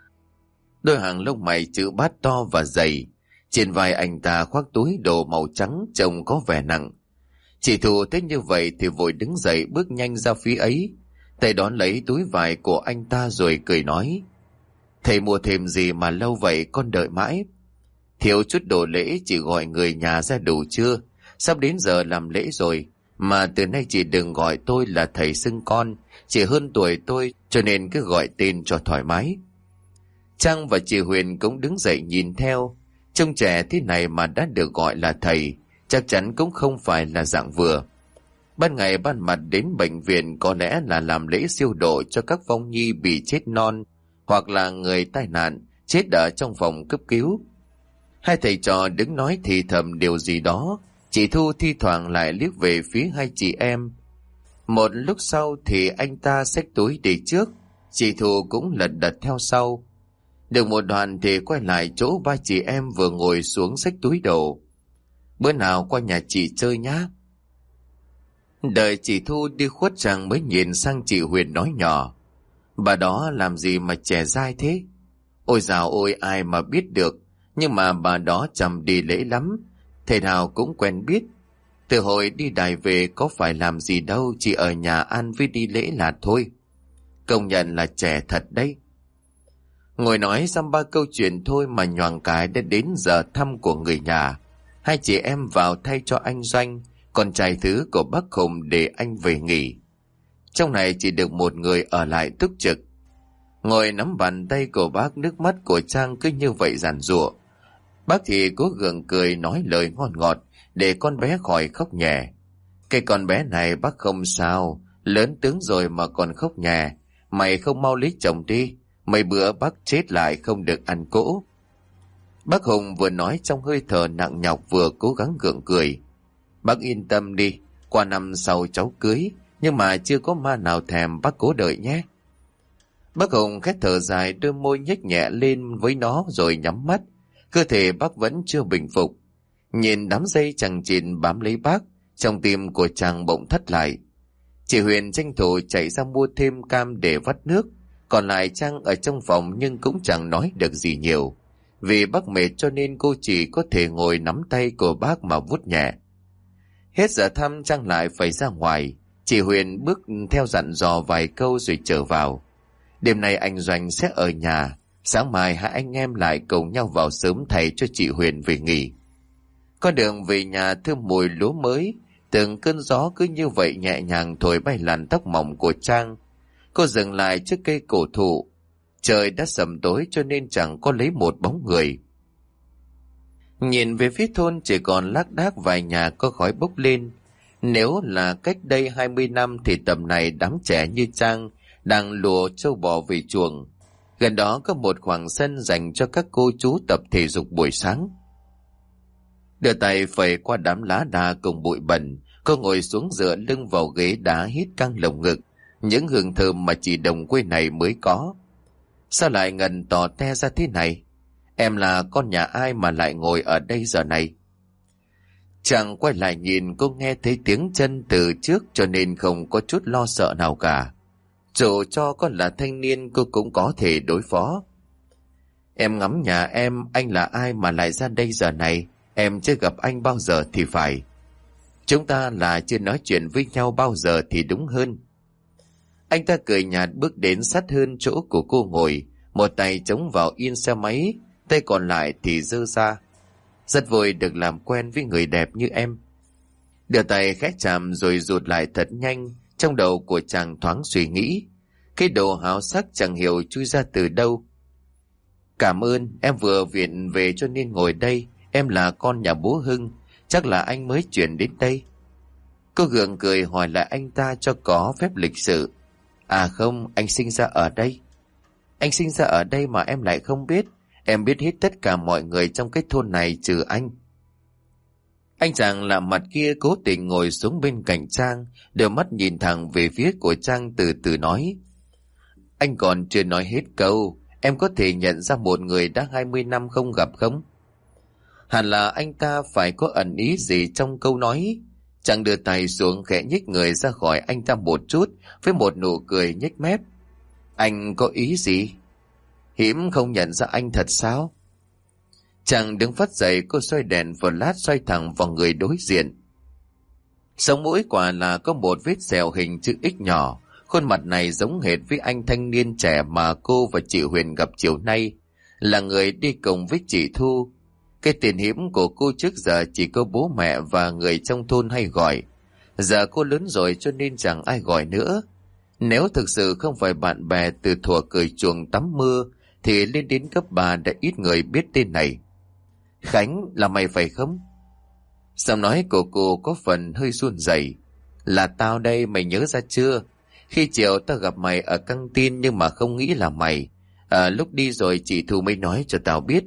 Đôi hàng lông mày chữ bát to và dày. Trên vai anh ta khoác túi đồ màu trắng trông có vẻ nặng. Chị Thu thấy như vậy thì vội đứng dậy bước nhanh ra phía ấy, tay đón lấy túi vải của anh ta rồi cười nói. Thầy mua thêm gì mà lâu vậy, con đợi mãi. Thiếu chút đồ lễ, chị gọi người nhà ra đủ chưa? Sắp đến giờ làm lễ rồi. Mà từ nay chị đừng gọi tôi là thầy xưng con, chị hơn tuổi tôi, cho nên cứ gọi tên cho thoải mái. Trang và chị Huyền cũng đứng dậy nhìn theo. Trông trẻ thế này mà đã được gọi là thầy, chắc chắn cũng không phải là dạng vừa. Ban ngày ban mặt đến bệnh viện có lẽ là làm lễ siêu độ cho các vong nhi bị chết non, hoặc là người tai nạn, chết ở trong phòng cấp cứu. Hai thầy trò đứng nói thì thầm điều gì đó, chị Thu thi thoảng lại liếc về phía hai chị em. Một lúc sau thì anh ta xách túi đi trước, chị Thu cũng lật đật theo sau. Được một đoạn thì quay lại chỗ ba chị em vừa ngồi xuống xách túi đồ. Bữa nào qua nhà chị chơi nhá. Đợi chị Thu đi khuất Trang mới nhìn sang chị Huyền nói nhỏ. Bà đó làm gì mà trẻ dai thế? Ôi dào ôi, ai mà biết được. Nhưng mà bà đó chăm đi lễ lắm. Thể nào cũng quen biết. Từ hồi đi đài về có phải làm gì đâu, chỉ ở nhà ăn với đi lễ là thôi. Công nhận là trẻ thật đấy. Ngồi nói dăm ba câu chuyện thôi mà nhoàng cái đã đến giờ thăm của người nhà. Hai chị em vào thay cho anh Doanh, con trai thứ của bác Hùng để anh về nghỉ. Trong này chỉ được một người ở lại túc trực. Ngồi nắm bàn tay của bác, nước mắt của Trang cứ như vậy giàn giụa. Bác thì cố gượng cười nói lời ngon ngọt để con bé khỏi khóc nhè. Cái con bé này bác không sao, lớn tướng rồi mà còn khóc nhè. Mày không mau lấy chồng đi, mấy bữa bác chết lại không được ăn cỗ. Bác Hùng vừa nói trong hơi thở nặng nhọc vừa cố gắng gượng cười. Bác yên tâm đi, qua năm sau cháu cưới, nhưng mà chưa có ma nào thèm, bác cố đợi nhé. Bác Hùng khét thở dài, đôi môi nhếch nhẹ lên với nó rồi nhắm mắt. Cơ thể bác vẫn chưa bình phục. Nhìn đám dây chằng chịt bám lấy bác, trong tim của chàng bỗng thắt lại. Chị Huyền tranh thủ chạy ra mua thêm cam để vắt nước. Còn lại Trang ở trong phòng nhưng cũng chẳng nói được gì nhiều. Vì bác mệt cho nên cô chỉ có thể ngồi nắm tay của bác mà vuốt nhẹ. Hết giờ thăm Trang lại phải ra ngoài. Chị Huyền bước theo dặn dò vài câu rồi trở vào. Đêm nay anh Doanh sẽ ở nhà. Sáng mai hai anh em lại cùng nhau vào sớm thay cho chị Huyền về nghỉ. Con đường về nhà thơm mùi lúa mới. Từng cơn gió cứ như vậy nhẹ nhàng thổi bay làn tóc mỏng của Trang. Cô dừng lại trước cây cổ thụ. Trời đã sầm tối cho nên chẳng có lấy một bóng người. Nhìn về phía thôn chỉ còn lác đác vài nhà có khói bốc lên. Nếu là cách đây hai mươi năm thì tầm này đám trẻ như Trang đang lùa trâu bò về chuồng. Gần đó có một khoảng sân dành cho các cô chú tập thể dục buổi sáng. Đưa tay phẩy qua đám lá đa cùng bụi bẩn, cô ngồi xuống dựa lưng vào ghế đá hít căng lồng ngực, những hương thơm mà chỉ đồng quê này mới có. Sao lại ngần tò te ra thế này? Em là con nhà ai mà lại ngồi ở đây giờ này? Chàng quay lại nhìn, cô nghe thấy tiếng chân từ trước cho nên không có chút lo sợ nào cả. Dù cho con là thanh niên cô cũng có thể đối phó. Em ngắm nhà em, anh là ai mà lại ra đây giờ này? Em chưa gặp anh bao giờ thì phải. Chúng ta là chưa nói chuyện với nhau bao giờ thì đúng hơn. Anh ta cười nhạt bước đến sát hơn chỗ của cô ngồi, một tay chống vào yên xe máy, tay còn lại thì giơ ra. Rất vui được làm quen với người đẹp như em. Đưa tay khẽ chạm rồi rụt lại thật nhanh. Trong đầu của chàng thoáng suy nghĩ, cái đồ háo sắc chẳng hiểu chui ra từ đâu. Cảm ơn, em vừa viện về cho nên ngồi đây. Em là con nhà bố Hưng, chắc là anh mới chuyển đến đây. Cô gượng cười hỏi lại anh ta cho có phép lịch sự. À không, anh sinh ra ở đây. Anh sinh ra ở đây mà em lại không biết. Em biết hết tất cả mọi người trong cái thôn này trừ anh. Anh chàng lạ mặt kia cố tình ngồi xuống bên cạnh Trang, đưa mắt nhìn thẳng về phía của Trang từ từ nói. Anh còn chưa nói hết câu, em có thể nhận ra một người đã hai mươi năm không gặp không? Hẳn là anh ta phải có ẩn ý gì trong câu nói. Chàng đưa tay xuống khẽ nhích người ra khỏi anh ta một chút với một nụ cười nhếch mép. Anh có ý gì? Hiếm không nhận ra anh thật sao? Chàng đứng phắt dậy, cô xoay đèn flash xoay thẳng vào người đối diện. Sống mũi quả là có một vết sẹo hình chữ X nhỏ. Khuôn mặt này giống hệt với anh thanh niên trẻ mà cô và chị Huyền gặp chiều nay, là người đi cùng với chị Thu. Cái tên hiếm của cô trước giờ chỉ có bố mẹ và người trong thôn hay gọi. Giờ cô lớn rồi cho nên chẳng ai gọi nữa. Nếu thực sự không phải bạn bè từ thuở cười chuồng tắm mưa thì lên đến cấp ba đã ít người biết tên này. Khánh, là mày phải không? Giọng nói của cô có phần hơi run rẩy. Là tao đây, mày nhớ ra chưa? Khi chiều tao gặp mày ở căng tin nhưng mà không nghĩ là mày. À, lúc đi rồi chị Thu mới nói cho tao biết.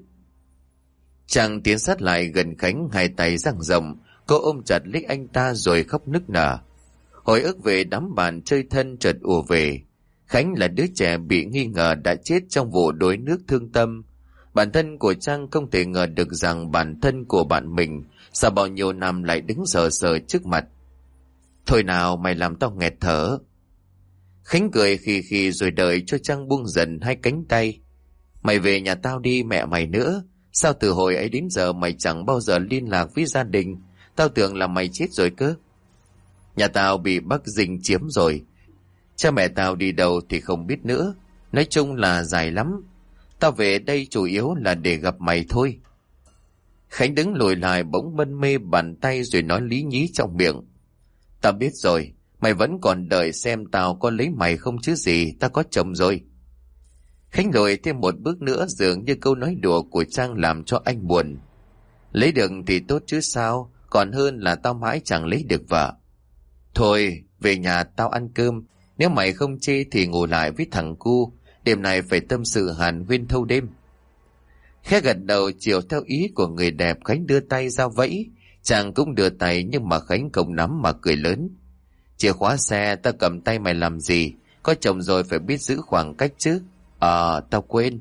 Chàng tiến sát lại gần Khánh, hai tay dang rộng, cô ôm chặt lấy anh ta rồi khóc nức nở. Hồi ức về đám bạn chơi thân chợt ùa về. Khánh là đứa trẻ bị nghi ngờ đã chết trong vụ đuối nước thương tâm. Bản thân của Trang không thể ngờ được rằng bản thân của bạn mình sau bao nhiêu năm lại đứng sờ sờ trước mặt. Thôi nào, mày làm tao nghẹt thở. Khánh cười khì khì rồi đợi cho Trang buông dần hai cánh tay. Mày về nhà tao đi, mẹ mày nữa. Sao từ hồi ấy đến giờ mày chẳng bao giờ liên lạc với gia đình? Tao tưởng là mày chết rồi cơ. Nhà tao bị Bắc Dinh chiếm rồi. Cha mẹ tao đi đâu thì không biết nữa. Nói chung là dài lắm. Tao về đây chủ yếu là để gặp mày thôi. Khánh đứng lùi lại bỗng mân mê bàn tay rồi nói lý nhí trong miệng. Tao biết rồi, mày vẫn còn đợi xem tao có lấy mày không chứ gì, tao có chồng rồi. Khánh lùi thêm một bước nữa, dường như câu nói đùa của Trang làm cho anh buồn. Lấy được thì tốt chứ sao, còn hơn là tao mãi chẳng lấy được vợ. Thôi, về nhà tao ăn cơm, nếu mày không chê thì ngủ lại với thằng cu, đêm này phải tâm sự hàn huyên thâu đêm. Khẽ gật đầu chiều theo ý của người đẹp, Khánh đưa tay ra vẫy. Chàng cũng đưa tay nhưng mà Khánh không nắm mà cười lớn. Chìa khóa xe tao cầm tay mày làm gì? Có chồng rồi phải biết giữ khoảng cách chứ. Ờ, tao quên.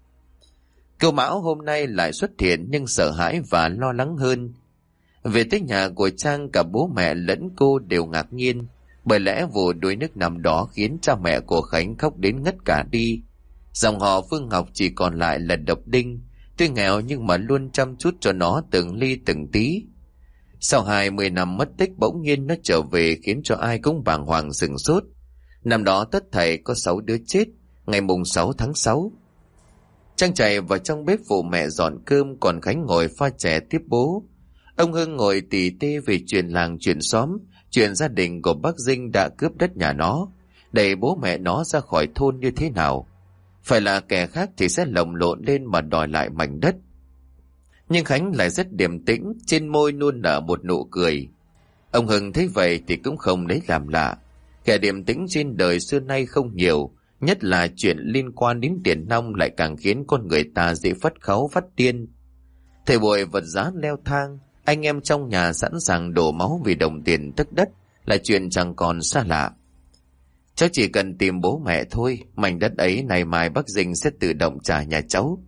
Cậu Mão hôm nay lại xuất hiện nhưng sợ hãi và lo lắng hơn. Về tới nhà của Trang, cả bố mẹ lẫn cô đều ngạc nhiên. Bởi lẽ vụ đuối nước năm đó khiến cha mẹ của Khánh khóc đến ngất cả đi. Dòng họ Phương Ngọc chỉ còn lại là Độc Đinh. Tuy nghèo nhưng mà luôn chăm chút cho nó từng ly từng tí. Sau hai mươi năm mất tích, bỗng nhiên nó trở về khiến cho ai cũng bàng hoàng sửng sốt. Năm đó tất thảy có sáu đứa chết, ngày mùng sáu tháng sáu. Trang chạy vào trong bếp phụ mẹ dọn cơm, còn Khánh ngồi pha chè tiếp bố. Ông Hưng ngồi tỉ tê về chuyện làng chuyện xóm, chuyện gia đình của bác Dinh đã cướp đất nhà nó, đẩy bố mẹ nó ra khỏi thôn như thế nào. Phải là kẻ khác thì sẽ lồng lộn lên mà đòi lại mảnh đất. Nhưng Khánh lại rất điềm tĩnh, trên môi luôn nở một nụ cười. Ông Hưng thấy vậy thì cũng không lấy làm lạ. Kẻ điềm tĩnh trên đời xưa nay không nhiều, nhất là chuyện liên quan đến tiền nong lại càng khiến con người ta dễ phát cáu phát điên. Thời buổi vật giá leo thang, anh em trong nhà sẵn sàng đổ máu vì đồng tiền tức đất là chuyện chẳng còn xa lạ. Cháu chỉ cần tìm bố mẹ thôi, mảnh đất ấy ngày mai bác Dinh sẽ tự động trả nhà cháu.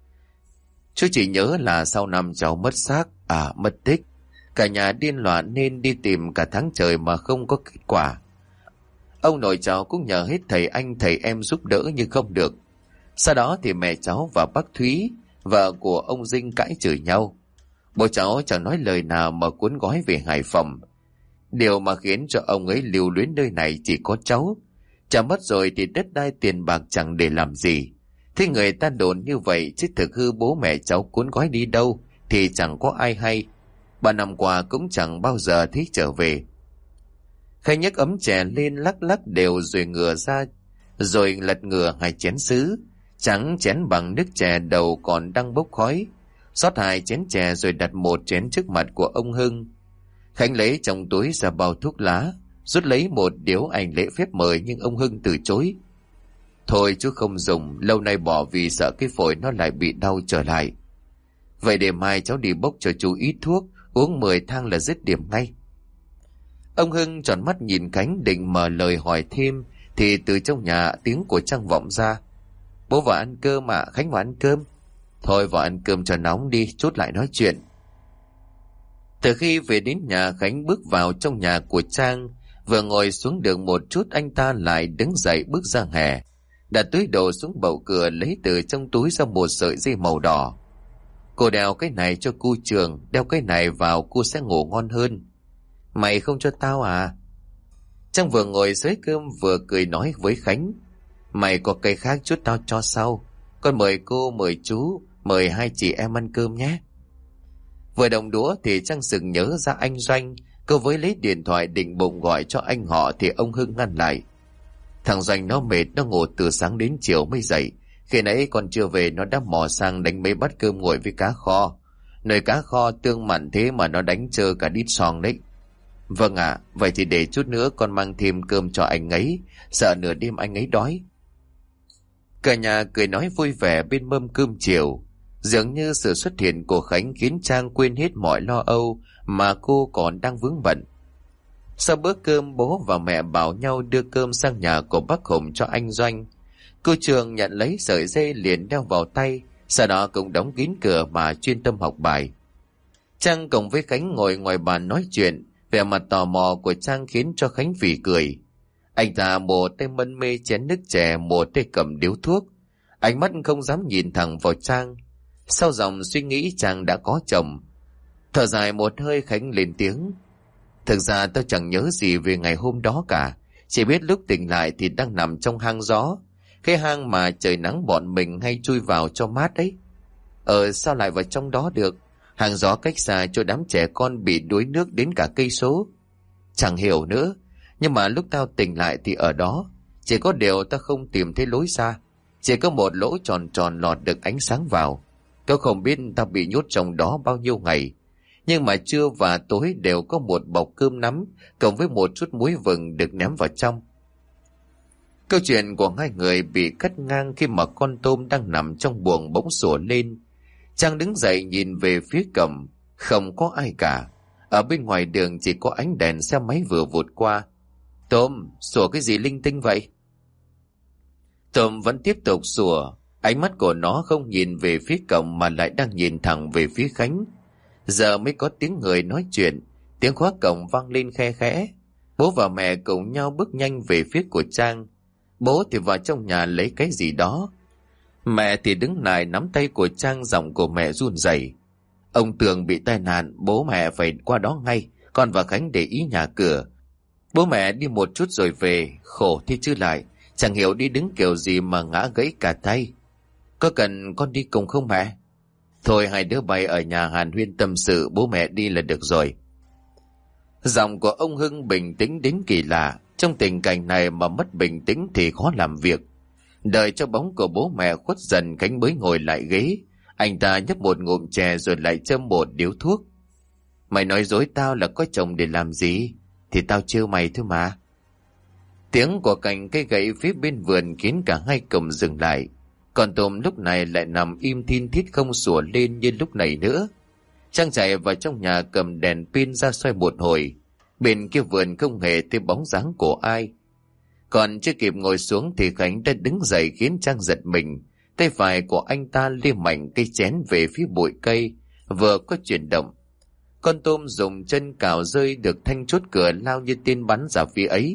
Chú chỉ nhớ là sau năm cháu mất xác, à mất tích, cả nhà điên loạn nên đi tìm cả tháng trời mà không có kết quả. Ông nội cháu cũng nhờ hết thầy anh thầy em giúp đỡ nhưng không được. Sau đó thì mẹ cháu và bác Thúy, vợ của ông Dinh, cãi chửi nhau. Bố cháu chẳng nói lời nào mà cuốn gói về Hải Phòng. Điều mà khiến cho ông ấy lưu luyến nơi này chỉ có cháu. Cha mất rồi thì đất đai tiền bạc chẳng để làm gì. Thế người ta đồn như vậy chứ thực hư bố mẹ cháu cuốn gói đi đâu thì chẳng có ai hay. Ba năm qua cũng chẳng bao giờ thấy trở về. Khanh nhấc ấm chè lên lắc lắc đều rồi ngửa ra, rồi lật ngửa hai chén sứ. Trắng chén bằng nước chè đầu còn đang bốc khói. Xót hai chén chè rồi đặt một chén trước mặt của ông Hưng. Khánh lấy trong túi ra bao thuốc lá, rút lấy một điếu ảnh lễ phép mời nhưng ông Hưng từ chối. Thôi chú không dùng, lâu nay bỏ vì sợ cái phổi nó lại bị đau trở lại. Vậy để mai cháu đi bốc cho chú ít thuốc, uống mười thang là dứt điểm ngay. Ông Hưng tròn mắt nhìn Khánh định mở lời hỏi thêm thì từ trong nhà tiếng của Trang vọng ra. Bố vào ăn cơm ạ, Khánh vào ăn cơm. Thôi vào ăn cơm cho nóng đi, chút lại nói chuyện. Từ khi về đến nhà, Khánh bước vào trong nhà của Trang. Vừa ngồi xuống được một chút anh ta lại đứng dậy bước ra hè, đặt túi đồ xuống bậu cửa, lấy từ trong túi ra một sợi dây màu đỏ. Cô đeo cái này cho cu Trường, đeo cái này vào cu sẽ ngủ ngon hơn. Mày không cho tao à? Trang vừa ngồi dưới cơm vừa cười nói với Khánh. Mày có cây khác chút tao cho sau. Con mời cô, mời chú, mời hai chị em ăn cơm nhé. Vừa động đũa thì Trang sực nhớ ra anh Doanh. Cô với lấy điện thoại định bụng gọi cho anh họ thì ông Hưng ngăn lại. Thằng Doanh nó mệt, nó ngủ từ sáng đến chiều mới dậy. Khi nãy còn chưa về nó đã mò sang đánh mấy bát cơm nguội với cá kho. Nồi cá kho tương mặn thế mà nó đánh trơ cả đít son đấy. Vâng ạ, à, vậy thì để chút nữa con mang thêm cơm cho anh ấy, sợ nửa đêm anh ấy đói. Cả nhà cười nói vui vẻ bên mâm cơm chiều. Dường như sự xuất hiện của Khánh khiến Trang quên hết mọi lo âu mà cô còn đang vướng bận. Sau bữa cơm, bố và mẹ bảo nhau đưa cơm sang nhà của bác Hùng cho anh Doanh. Cô Trường nhận lấy sợi dây liền đeo vào tay, sau đó cũng đóng kín cửa mà chuyên tâm học bài. Trang cùng với Khánh ngồi ngoài bàn nói chuyện, vẻ mặt tò mò của Trang khiến cho Khánh phì cười. Anh ta một tay mân mê chén nước chè, một tay cầm điếu thuốc. Ánh mắt không dám nhìn thẳng vào Trang. Sau dòng suy nghĩ Trang đã có chồng. Thở dài một hơi, Khánh lên tiếng. Thực ra tao chẳng nhớ gì về ngày hôm đó cả. Chỉ biết lúc tỉnh lại thì đang nằm trong hang gió. Cái hang mà trời nắng bọn mình hay chui vào cho mát đấy. Ờ sao lại vào trong đó được? Hang gió cách xa cho đám trẻ con bị đuối nước đến cả cây số. Chẳng hiểu nữa. Nhưng mà lúc tao tỉnh lại thì ở đó. Chỉ có điều tao không tìm thấy lối ra. Chỉ có một lỗ tròn tròn lọt được ánh sáng vào. Tao không biết tao bị nhốt trong đó bao nhiêu ngày. Nhưng mà trưa và tối đều có một bọc cơm nắm cộng với một chút muối vừng được ném vào trong. Câu chuyện của hai người bị cắt ngang khi mà con tôm đang nằm trong buồng bỗng sủa lên. Trang đứng dậy nhìn về phía cổng. Không có ai cả. Ở bên ngoài đường chỉ có ánh đèn xe máy vừa vụt qua. Tôm, sủa cái gì linh tinh vậy? Tôm vẫn tiếp tục sủa. Ánh mắt của nó không nhìn về phía cổng mà lại đang nhìn thẳng về phía Khánh. Giờ mới có tiếng người nói chuyện. Tiếng khóa cổng vang lên khe khẽ. Bố và mẹ cùng nhau bước nhanh về phía của Trang. Bố thì vào trong nhà lấy cái gì đó. Mẹ thì đứng lại nắm tay của Trang, giọng của mẹ run rẩy. Ông Tường bị tai nạn, bố mẹ phải qua đó ngay. Con và Khánh để ý nhà cửa. Bố mẹ đi một chút rồi về, khổ thì chứ lại. Chẳng hiểu đi đứng kiểu gì mà ngã gãy cả tay. Có cần con đi cùng không mẹ? Thôi hai đứa bay ở nhà hàn huyên tâm sự, bố mẹ đi là được rồi. Giọng của ông Hưng bình tĩnh đến kỳ lạ. Trong tình cảnh này mà mất bình tĩnh thì khó làm việc. Đợi cho bóng của bố mẹ khuất dần, Khánh mới ngồi lại ghế. Anh ta nhấp một ngụm chè rồi lại châm một điếu thuốc. Mày nói dối tao là có chồng để làm gì? Thì tao trêu mày thôi mà. Tiếng của cành cây gậy phía bên vườn khiến cả hai cùng dừng lại. Còn Tôm lúc này lại nằm im thin thít không sủa lên như lúc này nữa. Trang chạy vào trong nhà cầm đèn pin ra soi một hồi. Bên kia vườn không hề thấy bóng dáng của ai. Còn chưa kịp ngồi xuống thì Khánh đã đứng dậy khiến Trang giật mình. Tay phải của anh ta liêm mạnh cây chén về phía bụi cây, vừa có chuyển động. Con Tôm dùng chân cào rơi được thanh chốt cửa, lao như tên bắn ra phía ấy.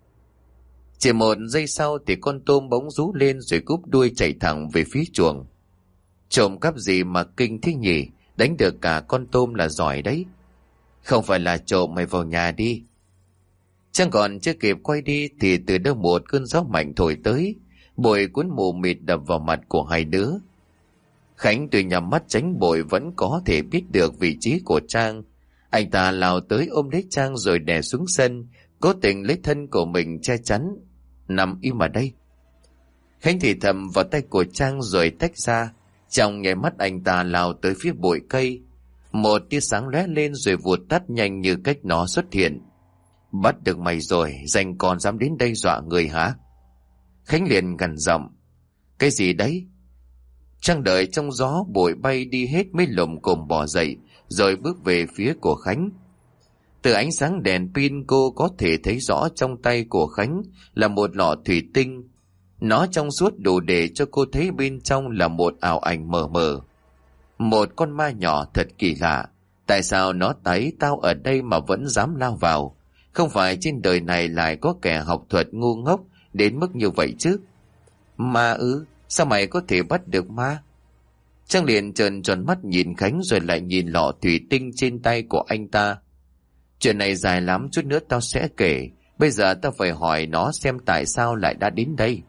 Chỉ một giây sau thì con Tôm bỗng rú lên rồi cúp đuôi chạy thẳng về phía chuồng. Trộm cắp gì mà kinh thế nhỉ, đánh được cả con Tôm là giỏi đấy. Không phải là trộm, mày vào nhà đi. Chẳng còn chưa kịp quay đi thì từ đâu một cơn gió mạnh thổi tới, bụi cuốn mù mịt đập vào mặt của hai đứa. Khánh tuy nhắm mắt tránh bụi vẫn có thể biết được vị trí của Trang. Anh ta lao tới ôm lấy Trang rồi đè xuống sân, cố tình lấy thân của mình che chắn. Nằm im ở đây. Khánh thì thầm vào tay của Trang rồi tách ra. Trong nháy mắt anh ta lao tới phía bụi cây. Một tia sáng lóe lên rồi vụt tắt nhanh như cách nó xuất hiện. Bắt được mày rồi, danh còn dám đến đây dọa người hả? Khánh liền gằn giọng. Cái gì đấy? Trang đợi trong gió bụi bay đi hết mới lồm cồm bò dậy, rồi bước về phía của Khánh. Từ ánh sáng đèn pin cô có thể thấy rõ trong tay của Khánh là một lọ thủy tinh. Nó trong suốt đủ để cho cô thấy bên trong là một ảo ảnh mờ mờ. Một con ma nhỏ thật kỳ lạ. Tại sao nó thấy tao ở đây mà vẫn dám lao vào? Không phải trên đời này lại có kẻ học thuật ngu ngốc đến mức như vậy chứ? Ma ư? Sao mày có thể bắt được ma? Trang liền trợn tròn mắt nhìn Khánh rồi lại nhìn lọ thủy tinh trên tay của anh ta. Chuyện này dài lắm, chút nữa tao sẽ kể. Bây giờ tao phải hỏi nó xem tại sao lại đã đến đây.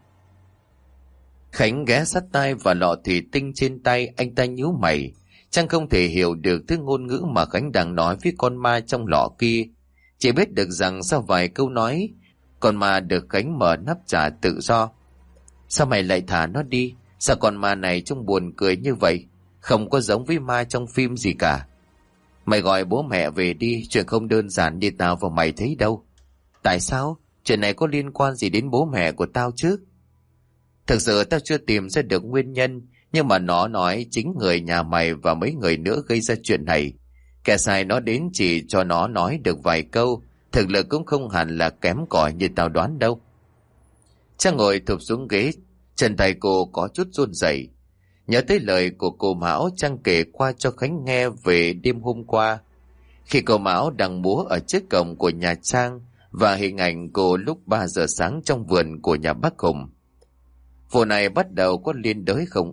Khánh ghé sát tai vào lọ thủy tinh trên tay, anh ta nhíu mày. Trang không thể hiểu được thứ ngôn ngữ mà Khánh đang nói với con ma trong lọ kia. Chỉ biết được rằng sau vài câu nói, con ma được Khánh mở nắp trả tự do. Sao mày lại thả nó đi? Sao con ma này trông buồn cười như vậy? Không có giống với ma trong phim gì cả. Mày gọi bố mẹ về đi, chuyện không đơn giản như tao và mày thấy đâu. Tại sao? Chuyện này có liên quan gì đến bố mẹ của tao chứ? Thực sự tao chưa tìm ra được nguyên nhân, nhưng mà nó nói chính người nhà mày và mấy người nữa gây ra chuyện này. Kẻ sai nó đến chỉ cho nó nói được vài câu, thực lực cũng không hẳn là kém cỏi như tao đoán đâu. Trang ngồi thụp xuống ghế, chân tay cô có chút run rẩy. Nhớ tới lời của cô Mão, Trang kể qua cho Khánh nghe về đêm hôm qua. Khi cô Mão đang múa ở trước cổng của nhà Trang và hình ảnh cô lúc ba giờ sáng trong vườn của nhà bác Hùng. Vụ này bắt đầu có liên đới không ít,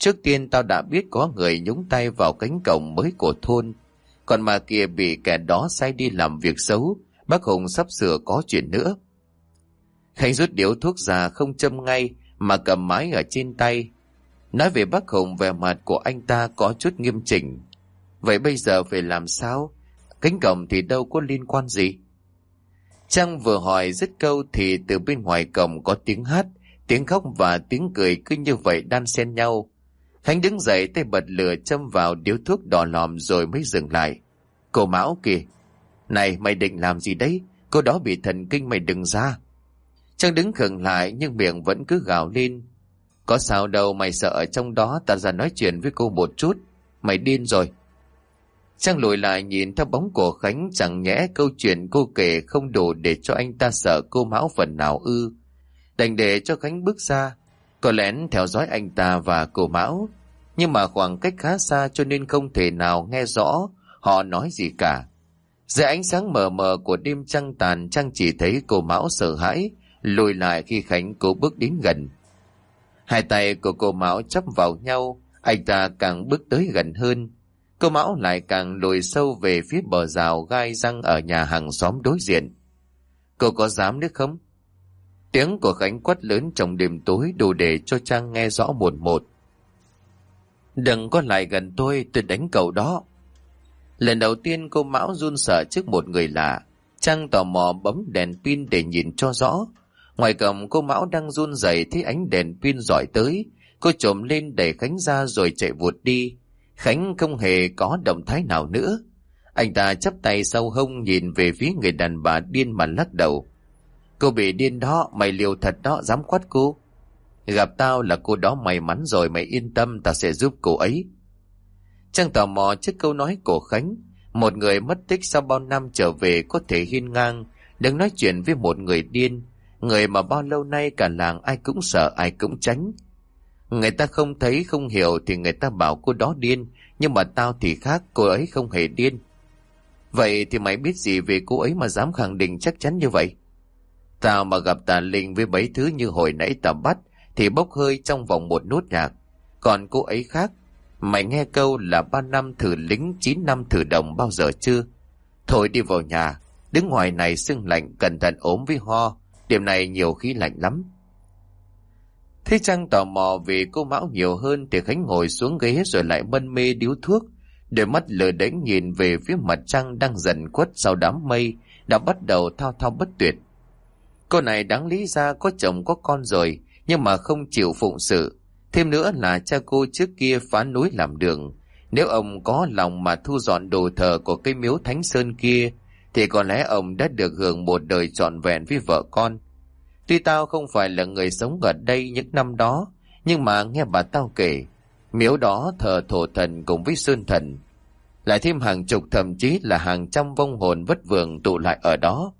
Trước tiên tao đã biết có người nhúng tay vào cánh cổng mới của thôn. Còn mà kia bị kẻ đó sai đi làm việc xấu. Bác Hùng sắp sửa có chuyện nữa. Khánh rút điếu thuốc ra không châm ngay mà cầm mái ở trên tay. Nói về bác Hùng, vẻ mặt của anh ta có chút nghiêm chỉnh. Vậy bây giờ phải làm sao? Cánh cổng thì đâu có liên quan gì. Trang vừa hỏi dứt câu thì từ bên ngoài cổng có tiếng hát, tiếng khóc và tiếng cười cứ như vậy đan xen nhau. Khánh đứng dậy, tay bật lửa châm vào điếu thuốc đỏ lòm rồi mới dừng lại. Cô Mão kìa. Này, mày định làm gì đấy? Cô đó bị thần kinh, mày đừng ra. Trang đứng khựng lại nhưng miệng vẫn cứ gào lên. Có sao đâu, mày sợ ở trong đó, ta ra nói chuyện với cô một chút. Mày điên rồi. Trang lùi lại nhìn theo bóng của Khánh, chẳng nhẽ câu chuyện cô kể không đủ để cho anh ta sợ cô Mão phần nào ư. Đành để cho Khánh bước ra, có lén theo dõi anh ta và cô Mão. Nhưng mà khoảng cách khá xa cho nên không thể nào nghe rõ họ nói gì cả. Dưới ánh sáng mờ mờ của đêm trăng tàn, Trang chỉ thấy cô Mão sợ hãi, lùi lại khi Khánh cố bước đến gần. Hai tay của cô Mão chắp vào nhau, anh ta càng bước tới gần hơn. Cô Mão lại càng lùi sâu về phía bờ rào gai răng ở nhà hàng xóm đối diện. Cô có dám nữa không? Tiếng của Khánh quát lớn trong đêm tối đủ để cho Trang nghe rõ một một. Đừng có lại gần tôi, tôi đánh cậu đó. Lần đầu tiên cô Mão run sợ trước một người lạ. Trang tò mò bấm đèn pin để nhìn cho rõ. Ngoài cổng cô Mão đang run rẩy, thấy ánh đèn pin rọi tới. Cô trồm lên đẩy Khánh ra rồi chạy vụt đi. Khánh không hề có động thái nào nữa. Anh ta chắp tay sau hông nhìn về phía người đàn bà điên mà lắc đầu. Cô bị điên đó, mày liều thật đó, dám quát cô. Gặp tao là cô đó may mắn rồi, mày yên tâm, tao sẽ giúp cô ấy. Trang tò mò trước câu nói của Khánh. Một người mất tích sau bao năm trở về có thể hiên ngang đừng nói chuyện với một người điên, người mà bao lâu nay cả làng ai cũng sợ, ai cũng tránh. Người ta không thấy không hiểu thì người ta bảo cô đó điên, nhưng mà tao thì khác, cô ấy không hề điên. Vậy thì mày biết gì về cô ấy mà dám khẳng định chắc chắn như vậy? Tao mà gặp tà linh với mấy thứ như hồi nãy tao bắt thì bốc hơi trong vòng một nốt nhạc. Còn cô ấy khác. Mày nghe câu là ba năm thử lính, chín năm thử đồng bao giờ chưa? Thôi đi vào nhà, đứng ngoài này sưng lạnh, cẩn thận ốm với ho, đêm này nhiều khí lạnh lắm. Thế Trang tò mò vì cô Mão nhiều hơn thì Khánh ngồi xuống ghế rồi lại mân mê điếu thuốc, đôi mắt lờ đánh nhìn về phía mặt trăng đang dần khuất sau đám mây đã bắt đầu thao thao bất tuyệt. Cô này đáng lý ra có chồng có con rồi nhưng mà không chịu phụng sự. Thêm nữa là cha cô trước kia phá núi làm đường. Nếu ông có lòng mà thu dọn đồ thờ của cái miếu Thánh Sơn kia thì có lẽ ông đã được hưởng một đời trọn vẹn với vợ con. Tuy tao không phải là người sống ở đây những năm đó, nhưng mà nghe bà tao kể, miếu đó thờ thổ thần cùng với sơn thần. Lại thêm hàng chục thậm chí là hàng trăm vong hồn vất vưởng tụ lại ở đó.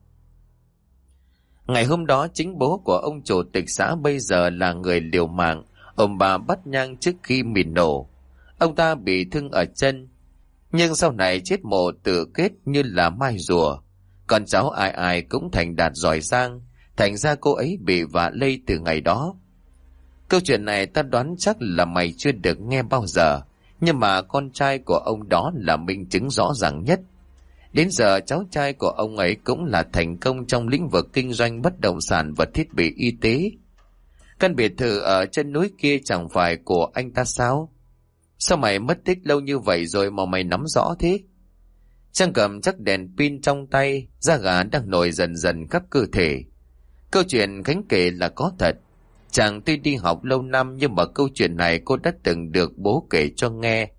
Ngày hôm đó chính bố của ông chủ tịch xã bây giờ là người liều mạng, ông bà bắt nhang trước khi mìn nổ. Ông ta bị thương ở chân, nhưng sau này chết mồ tự kết như là mai rùa. Con cháu ai ai cũng thành đạt giỏi giang, thành ra cô ấy bị vạ lây từ ngày đó. Câu chuyện này ta đoán chắc là mày chưa được nghe bao giờ, nhưng mà con trai của ông đó là minh chứng rõ ràng nhất. Đến giờ cháu trai của ông ấy cũng là thành công trong lĩnh vực kinh doanh bất động sản và thiết bị y tế. Căn biệt thự ở chân núi kia chẳng phải của anh ta sao? Sao mày mất tích lâu như vậy rồi mà mày nắm rõ thế? Trang cầm chắc đèn pin trong tay, da gà đang nổi dần dần khắp cơ thể. Câu chuyện Khánh kể là có thật. Chàng tuy đi học lâu năm nhưng mà câu chuyện này cô đã từng được bố kể cho nghe.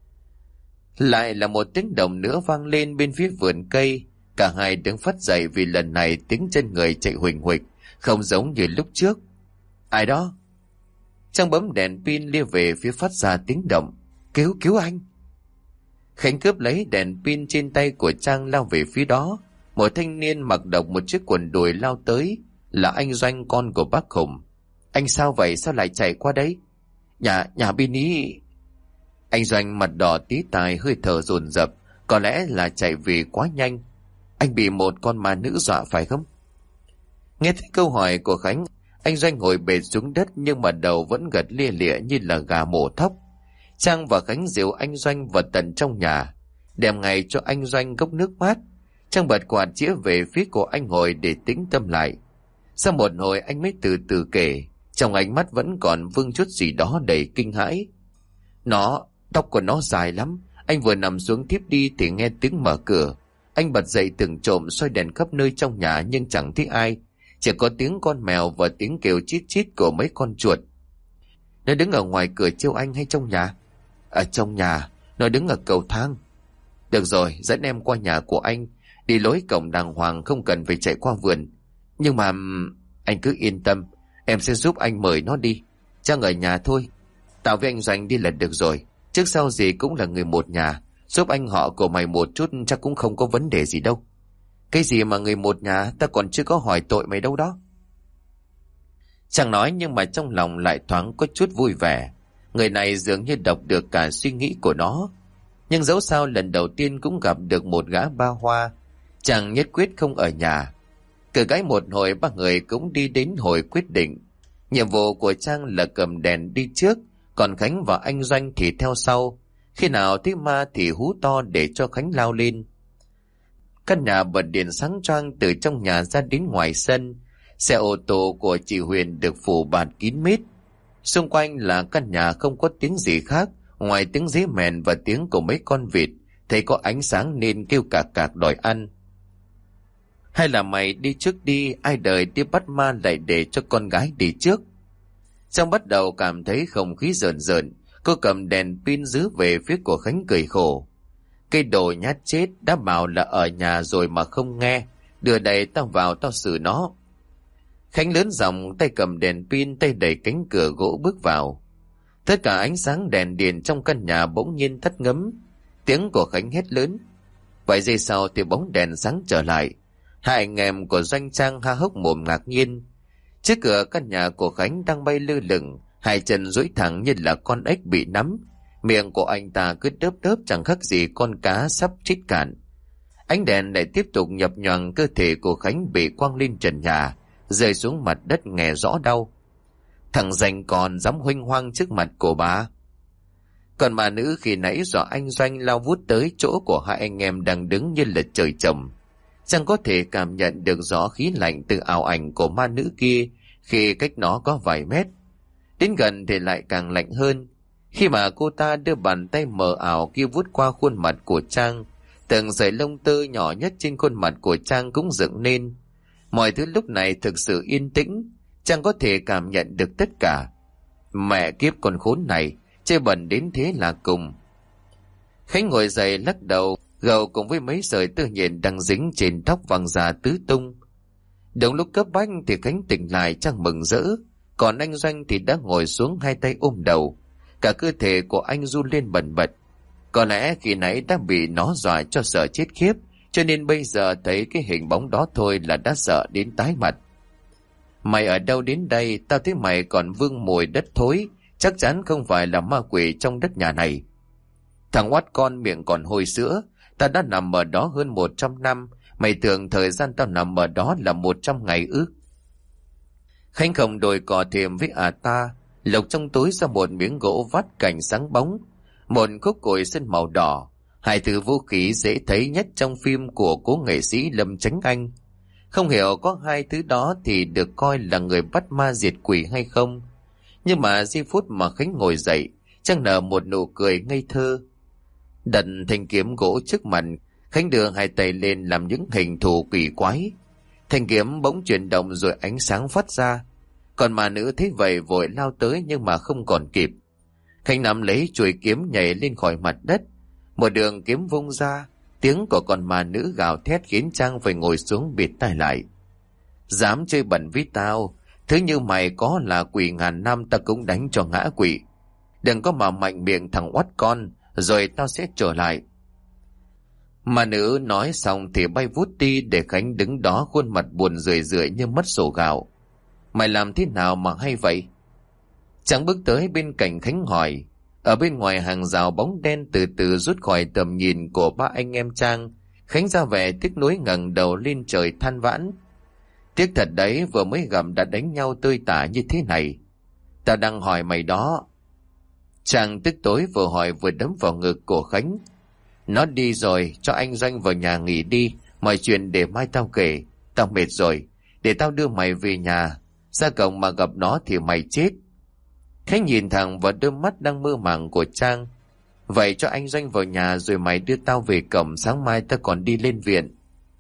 Lại là một tiếng động nữa vang lên bên phía vườn cây. Cả hai đứng phắt dậy vì lần này tiếng chân người chạy huỳnh huỳnh, không giống như lúc trước. Ai đó? Trang bấm đèn pin lia về phía phát ra tiếng động. Cứu, cứu anh! Khánh cướp lấy đèn pin trên tay của Trang lao về phía đó. Một thanh niên mặc độc một chiếc quần đùi lao tới, là anh Doanh, con của bác Hùng. Anh sao vậy? Sao lại chạy qua đấy? Nhà, nhà bên ý... Anh Doanh mặt đỏ tí tai, hơi thở dồn dập, có lẽ là chạy vì quá nhanh. Anh bị một con ma nữ dọa phải không? Nghe thấy câu hỏi của Khánh, Anh Doanh ngồi bệt xuống đất nhưng mà đầu vẫn gật lia lịa như là gà mổ thóc. Trang và Khánh dìu anh Doanh vào tận trong nhà, đem ngay cho anh Doanh cốc nước mát. Trang bật quạt chĩa về phía của anh ngồi để tĩnh tâm lại. Sau một hồi anh mới từ từ kể, trong ánh mắt vẫn còn vương chút gì đó đầy kinh hãi. Nó, tóc của nó dài lắm. Anh vừa nằm xuống thiếp đi thì nghe tiếng mở cửa. Anh bật dậy tưởng trộm soi đèn khắp nơi trong nhà nhưng chẳng thấy ai. Chỉ có tiếng con mèo và tiếng kêu chít chít của mấy con chuột. Nó đứng ở ngoài cửa chiêu anh hay trong nhà? Ở trong nhà, nó đứng ở cầu thang. Được rồi, dẫn em qua nhà của anh. Đi lối cổng đàng hoàng, không cần phải chạy qua vườn. Nhưng mà anh cứ yên tâm, em sẽ giúp anh mời nó đi. Trang ở nhà thôi, tao với anh Doanh đi là được rồi. Trước sau gì cũng là người một nhà, giúp anh họ của mày một chút chắc cũng không có vấn đề gì đâu. Cái gì mà người một nhà, ta còn chưa có hỏi tội mày đâu đó. Chàng nói nhưng mà trong lòng lại thoáng có chút vui vẻ. Người này dường như đọc được cả suy nghĩ của nó. Nhưng dẫu sao lần đầu tiên cũng gặp được một gã ba hoa, chàng nhất quyết không ở nhà. Cự cãi một hồi, ba người cũng đi đến hồi quyết định. Nhiệm vụ của Trang là cầm đèn đi trước, còn Khánh và anh Doanh thì theo sau. Khi nào thấy ma thì hú to để cho Khánh lao lên. Căn nhà bật điện sáng choang từ trong nhà ra đến ngoài sân. Xe ô tô của chị Huyền được phủ bạt kín mít. Xung quanh là căn nhà không có tiếng gì khác ngoài tiếng dế mèn và tiếng của mấy con vịt. Thấy có ánh sáng nên kêu cạc cạc đòi ăn. Hay là mày đi trước đi, ai đời đi bắt ma lại để cho con gái đi trước. Trang bắt đầu cảm thấy không khí rợn rợn. Cô cầm đèn pin giữ về phía của Khánh cười khổ. Cây đồ nhát chết, đã bảo là ở nhà rồi mà không nghe. Đưa đây tao vào tao xử nó. Khánh lớn giọng, tay cầm đèn pin, tay đẩy cánh cửa gỗ bước vào. Tất cả ánh sáng đèn điện trong căn nhà bỗng nhiên tắt ngấm. Tiếng của Khánh hét lớn. Vài giây sau thì bóng đèn sáng trở lại. Hai anh em của Doanh Trang há hốc mồm ngạc nhiên. Trước cửa căn nhà của Khánh đang bay lơ lửng, hai chân duỗi thẳng như là con ếch bị nắm. Miệng của anh ta cứ đớp đớp chẳng khác gì con cá sắp chết cạn. Ánh đèn lại tiếp tục nhập nhoàng, cơ thể của Khánh bị quăng lên trần nhà, rơi xuống mặt đất nghe rõ đau. Thằng Danh còn dám huênh hoang trước mặt của bà. Còn bà nữ khi nãy dọa anh Doanh lao vút tới chỗ của hai anh em đang đứng như là trời trồng. Chẳng có thể cảm nhận được rõ khí lạnh từ ảo ảnh của ma nữ kia khi cách nó có vài mét. Đến gần thì lại càng lạnh hơn. Khi mà cô ta đưa bàn tay mờ ảo kia vuốt qua khuôn mặt của Trang, từng sợi lông tơ nhỏ nhất trên khuôn mặt của Trang cũng dựng lên. Mọi thứ lúc này thực sự yên tĩnh, Trang có thể cảm nhận được tất cả. Mẹ kiếp con khốn này, chơi bẩn đến thế là cùng. Khánh ngồi dậy lắc đầu, gầu cùng với mấy sợi tơ nhện đang dính trên tóc vàng già tứ tung. Đúng lúc cấp bách thì Khánh tỉnh lại, Trang mừng rỡ, còn anh Doanh thì đã ngồi xuống hai tay ôm đầu. Cả cơ thể của anh run lên bần bật. Có lẽ khi nãy đã bị nó dọa cho sợ chết khiếp, cho nên bây giờ thấy cái hình bóng đó thôi là đã sợ đến tái mặt. Mày ở đâu đến đây? Tao thấy mày còn vương mùi đất thối, chắc chắn không phải là ma quỷ trong đất nhà này. Thằng oát con miệng còn hôi sữa, ta đã nằm ở đó hơn một trăm năm, mày tưởng thời gian tao nằm ở đó là một trăm ngày ư? Khánh không đòi cò thêm với à ta, lộc trong túi ra một miếng gỗ vắt cành sáng bóng, một khúc còi sơn màu đỏ, hai thứ vũ khí dễ thấy nhất trong phim của cố nghệ sĩ Lâm Chánh Anh. Không hiểu có hai thứ đó thì được coi là người bắt ma diệt quỷ hay không. Nhưng mà giây phút mà Khánh ngồi dậy, Trang nở một nụ cười ngây thơ. Đặt thanh kiếm gỗ trước mặt, Khánh đưa hai tay lên làm những hình thù kỳ quái. Thanh kiếm bỗng chuyển động rồi ánh sáng phát ra. Còn mà nữ thấy vậy vội lao tới nhưng mà không còn kịp. Khánh nắm lấy chuôi kiếm nhảy lên khỏi mặt đất. Một đường kiếm vung ra, tiếng của con ma nữ gào thét khiến Trang phải ngồi xuống bịt tai lại. Dám chơi bẩn với tao, thứ như mày có là quỷ ngàn năm ta cũng đánh cho ngã quỷ. Đừng có mà mạnh miệng thằng oắt con, rồi tao sẽ trở lại. Ma nữ nói xong thì bay vút đi để Khánh đứng đó khuôn mặt buồn rười rượi như mất sổ gạo. Mày làm thế nào mà hay vậy? Trang bước tới bên cạnh Khánh hỏi. Ở bên ngoài hàng rào bóng đen từ từ rút khỏi tầm nhìn của ba anh em Trang. Khánh ra vẻ tiếc nuối ngẩng đầu lên trời than vãn. Tiếc thật đấy, vừa mới gặp đã đánh nhau tơi tả như thế này. Tao đang hỏi mày đó. Chàng tức tối vừa hỏi vừa đấm vào ngực của Khánh. Nó đi rồi, cho anh Doanh vào nhà nghỉ đi. Mọi chuyện để mai tao kể. Tao mệt rồi, để tao đưa mày về nhà. Ra cổng mà gặp nó thì mày chết. Khánh nhìn thẳng vào đôi mắt đang mơ màng của Trang. Vậy cho anh Doanh vào nhà rồi mày đưa tao về cổng, sáng mai tao còn đi lên viện.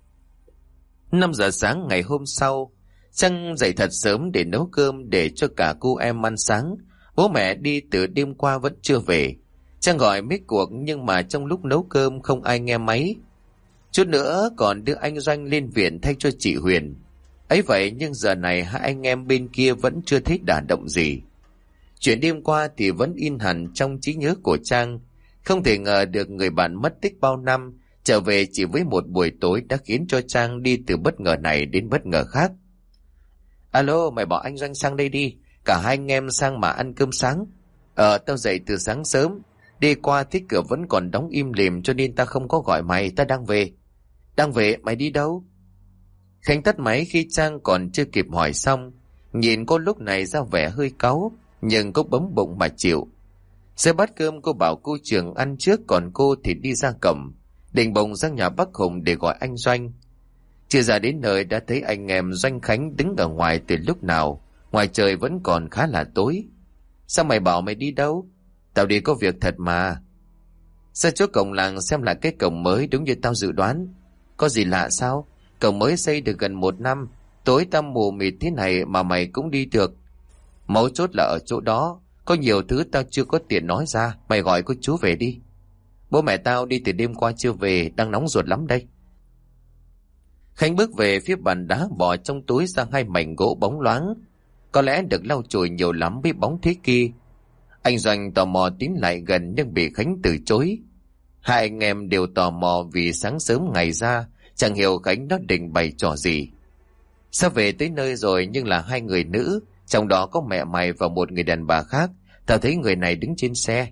Năm giờ sáng ngày hôm sau, Trang dậy thật sớm để nấu cơm để cho cả cô em ăn sáng. Bố mẹ đi từ đêm qua vẫn chưa về. Trang gọi mấy cuộc nhưng mà trong lúc nấu cơm không ai nghe máy. Chút nữa còn đưa anh Doanh lên viện thay cho chị Huyền. Ấy vậy nhưng giờ này hai anh em bên kia vẫn chưa thấy đả động gì. Chuyện đêm qua thì vẫn in hẳn trong trí nhớ của Trang. Không thể ngờ được người bạn mất tích bao năm trở về chỉ với một buổi tối đã khiến cho Trang đi từ bất ngờ này đến bất ngờ khác. Alo, mày bảo anh Doanh sang đây đi. Cả hai anh em sang mà ăn cơm sáng. Ờ, tao dậy từ sáng sớm. Đi qua thấy cửa vẫn còn đóng im lìm cho nên ta không có gọi mày, ta đang về. Đang về, mày đi đâu? Khánh tắt máy khi Trang còn chưa kịp hỏi xong. Nhìn cô lúc này ra vẻ hơi cáu, nhưng cô bấm bụng mà chịu. Xe bát cơm cô bảo cô Trường ăn trước, còn cô thì đi ra cổng, định bồng sang nhà bác Hùng để gọi anh Doanh. Chưa ra đến nơi đã thấy anh em Doanh Khánh đứng ở ngoài từ lúc nào. Ngoài trời vẫn còn khá là tối. Sao mày bảo mày đi đâu? Tao đi có việc thật mà. Ra chỗ cổng làng xem lại cái cổng mới, đúng như tao dự đoán. Có gì lạ sao? Cổng mới xây được gần một năm, tối tăm mù mịt thế này mà mày cũng đi được. Mấu chốt là ở chỗ đó, có nhiều thứ tao chưa có tiền nói ra. Mày gọi cô chú về đi. Bố mẹ tao đi từ đêm qua chưa về, đang nóng ruột lắm đây. Khánh bước về phía bàn đá, bỏ trong túi ra hai mảnh gỗ bóng loáng, có lẽ được lau chùi nhiều lắm với bóng thế kia. Anh Doanh tò mò tiến lại gần nhưng bị Khánh từ chối. Hai anh em đều tò mò vì sáng sớm ngày ra chẳng hiểu Khánh nó định bày trò gì. Sao về tới nơi rồi nhưng là hai người nữ, trong đó có mẹ mày và một người đàn bà khác. Tao thấy người này đứng trên xe.